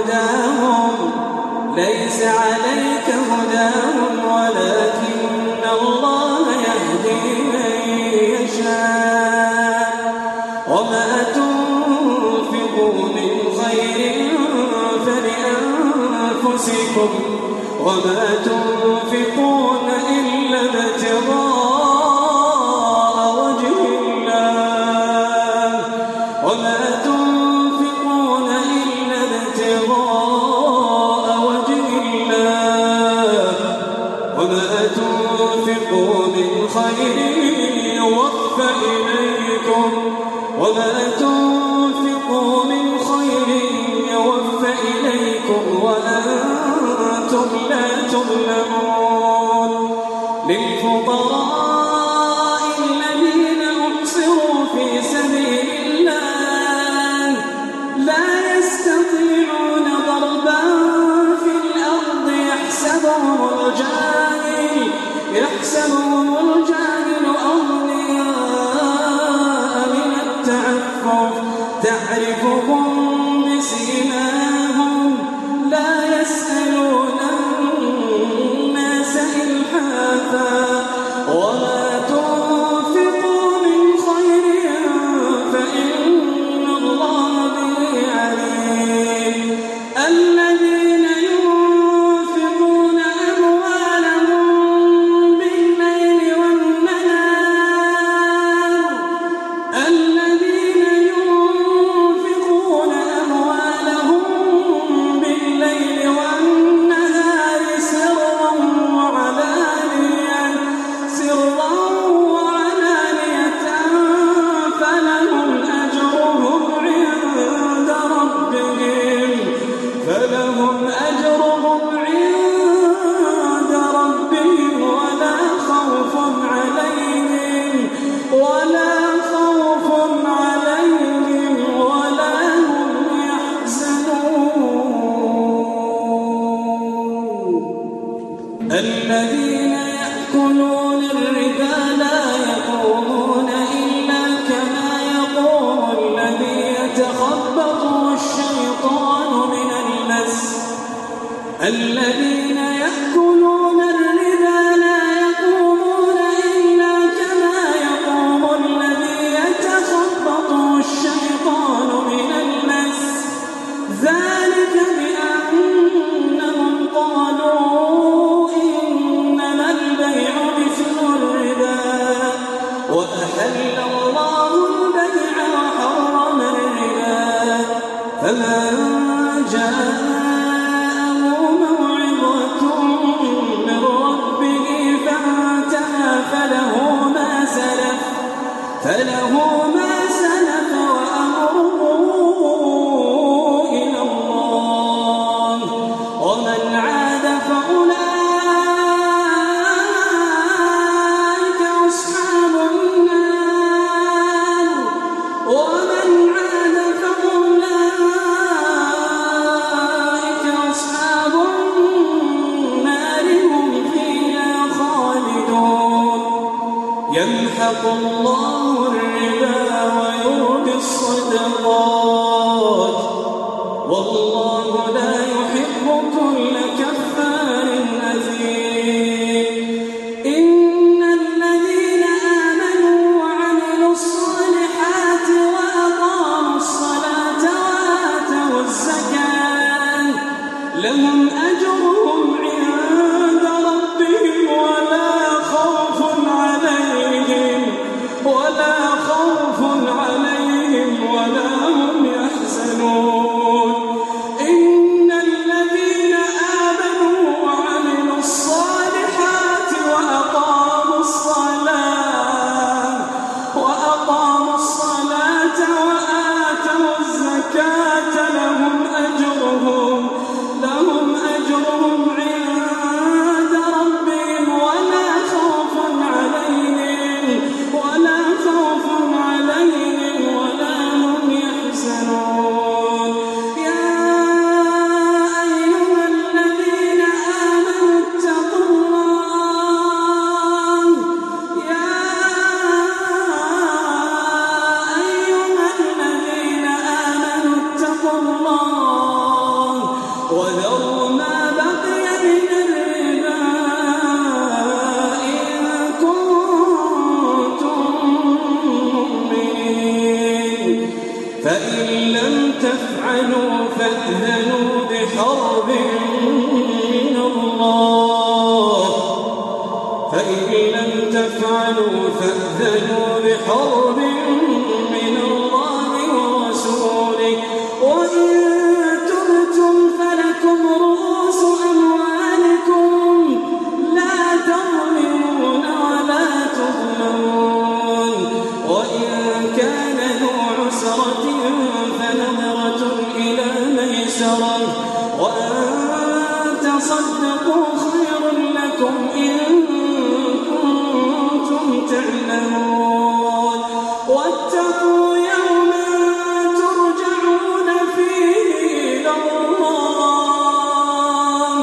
هداهم ولكن الله يهدي من يشاء وما تنفقوا من خير فلأنفسكم وما تنفقون إلا ابتغاء وجه الله وما تنفقون إلا ابتغاء وجه الله وما تنفقوا من خير يوفى إليكم وأنتم لا تظلمون للفقراء الذين أحصروا في سبيل الله لا يستطيعون ضربا في الأرض تعرفهم بسيماهم لا يسألون الناس إلحافا وما تنفقوا من خير فإن الله به عليم الذين ينفقون أموالهم بالليل والنهار سرا وعلانية فلهم أجرهم عند ربهم ولا خوف عليهم ولا هم يحزنون الذين يأكلون الربا لا يقومون إلا كما يقوم الذي يتخبطه الشيطان من المس الذين يأكلون الربا لا يقومون إلا كما يقوم الذي يتخبطه الشيطان من المس ذلك بأنهم قالوا إنما البيع مثل الربا وأحل الله البيع وحرم الربا فمن جاءه موعظة من ربه فانتهى فله ما سلف وأمره إلى الله ومن عاد فأولئك أصحاب النار هم فيها خالدون يمحق الله الربا ويربي الصدقات والله لا يحب كل كفار أثيم إن الذين آمنوا وعملوا الصالحات وأقاموا الصلاة وآتوا الزكاة لهم أجرهم عند ربهم ولا خوف عليهم ولا هم يحزنون إن الذين آمنوا وعملوا الصالحات وأقاموا الصلاة وآتوا الزكاة لهم أجرهم عند ربهم ولا خوف عليهم ولا هم يحزنون يا أيها الذين آمنوا اتقوا الله وذروا ما بقي من الربا إن كنتم مؤمنين فإن لم تفعلوا فأذنوا بحرب من الله ورسوله وإن تبتم فلكم رؤوس أموالكم لا تظلمون ولا تظلمون وإن كان ذو عسرة فنظرة إلى ميسرة وأن تصدقوا خير لكم إن كنتم تعلمون واتقوا يوما ترجعون فيه إلى الله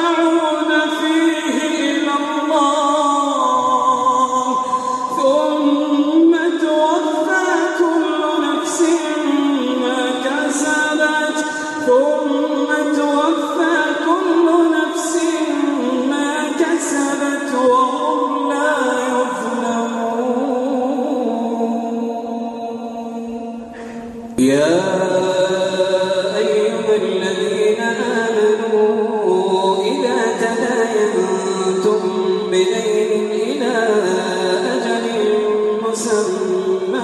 ثم يا أيها الذين آمنوا إذا تداينتم بدين إلى أجل مسمى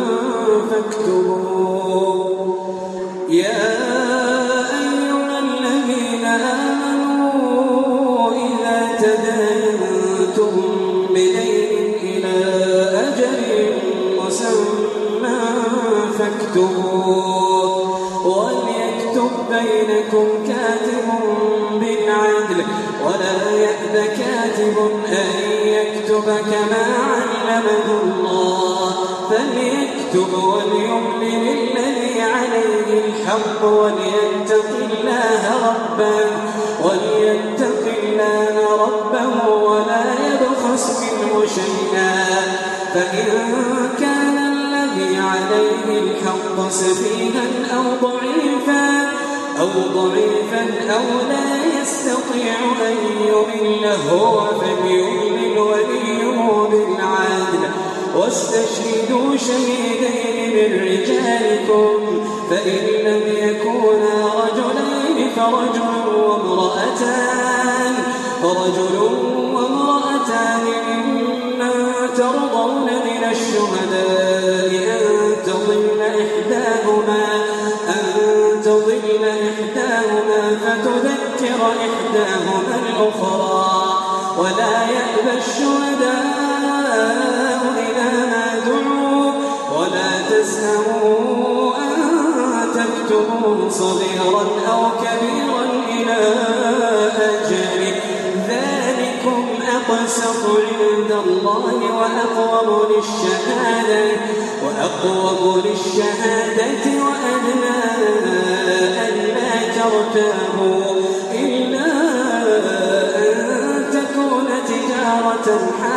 فاكتبوه يا أيها الذين آمنوا إذا تداينتم بدين إلى أجل مسمى فاكتبوه وليكتب بينكم كاتب بالعدل ولا يأب كاتب أن يكتب كما علمه الله فليكتب وليملل الذي عليه الحق وليتق الله ربه ولا يبخس منه شيئا فإن كان الذي عليه الحق سفيها أو ضعيفا أو لا يستطيع أن يمل هو فليملل وليه بالعدل واستشهدوا شهيدين من رجالكم فإن لم يكونا رجلين فرجل وامرأتان ممن ترضون من الشهداء أن تضل إحداهما فتذكر إحداهما الأخرى ولا يأبى الشهداء إذا ما دعوا ولا تسأموا أن تكتبوه صغيرا أو كبيرا إلى أجله ذلكم أقسط عند الله وأقوم للشهادة وأدنى ألا ترتابوا إلا أن تكون تجارة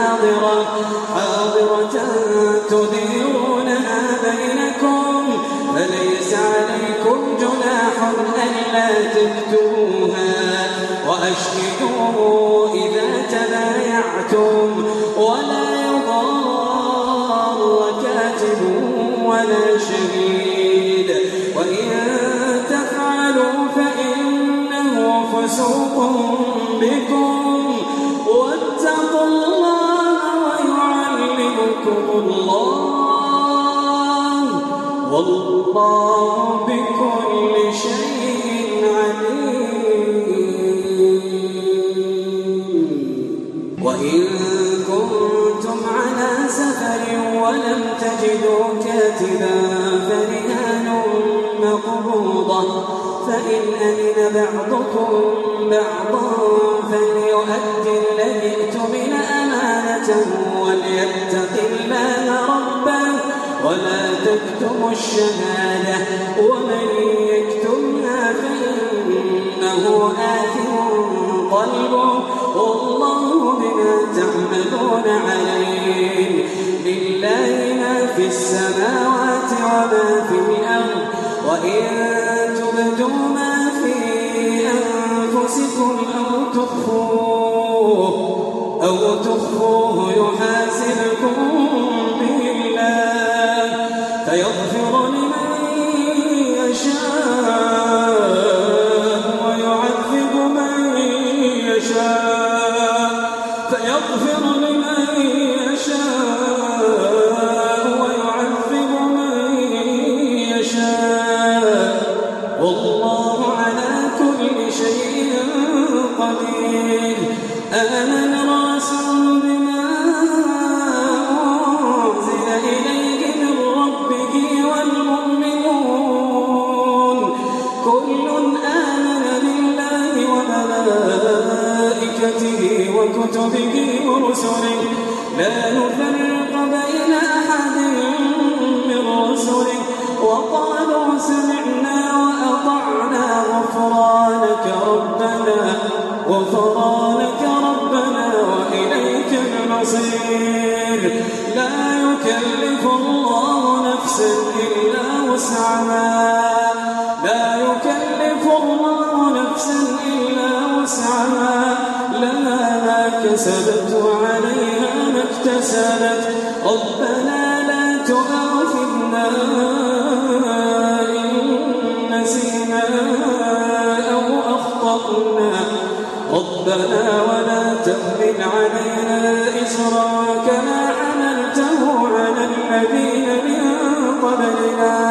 حاضرة تديرونها بينكم فليس عليكم جناح ألا تكتبوها وأشهدوا إذا تبايعتم ولا يضار كاتب ولا شهيد وإن تفعلوا فإنه فسوق بكم واتقوا الله ويعلمكم الله والله بكل شيء عليم وإن كنتم على سفر ولم تجدوا كاتبا فرهان مقبوضة فإن أمن بعضكم بعضا فليؤدي الذي اؤتمن أمانته وليتق الله ربه ولا تكتموا الشهادة ومن يكتمها فإنه آثم قلبه والله بما تعملون عليم لله ما في السماوات وما في الأرض وإن تبدوا ما في أنفسكم أو تخفوه يحاسبكم به الله فيغفر لمن يشاء ويعذب من يشاء والله على كل شيء قدير آمن الرسول بما أنزل إليه من ربه والمؤمنون كل آمن بالله وملائكته وكتبه ورسله لا نفرق بين أحد من رسله وقالوا سمعنا وأطعنا غفرانك ربنا وإليك المصير لا يكلف الله نفسا إلا وسعها لها ما كسبت وعليها ما اكتسبت ربنا لا تؤاخذنا إن ربنا ولا تحمل علينا إصرا كما حملته على الذين من قبلنا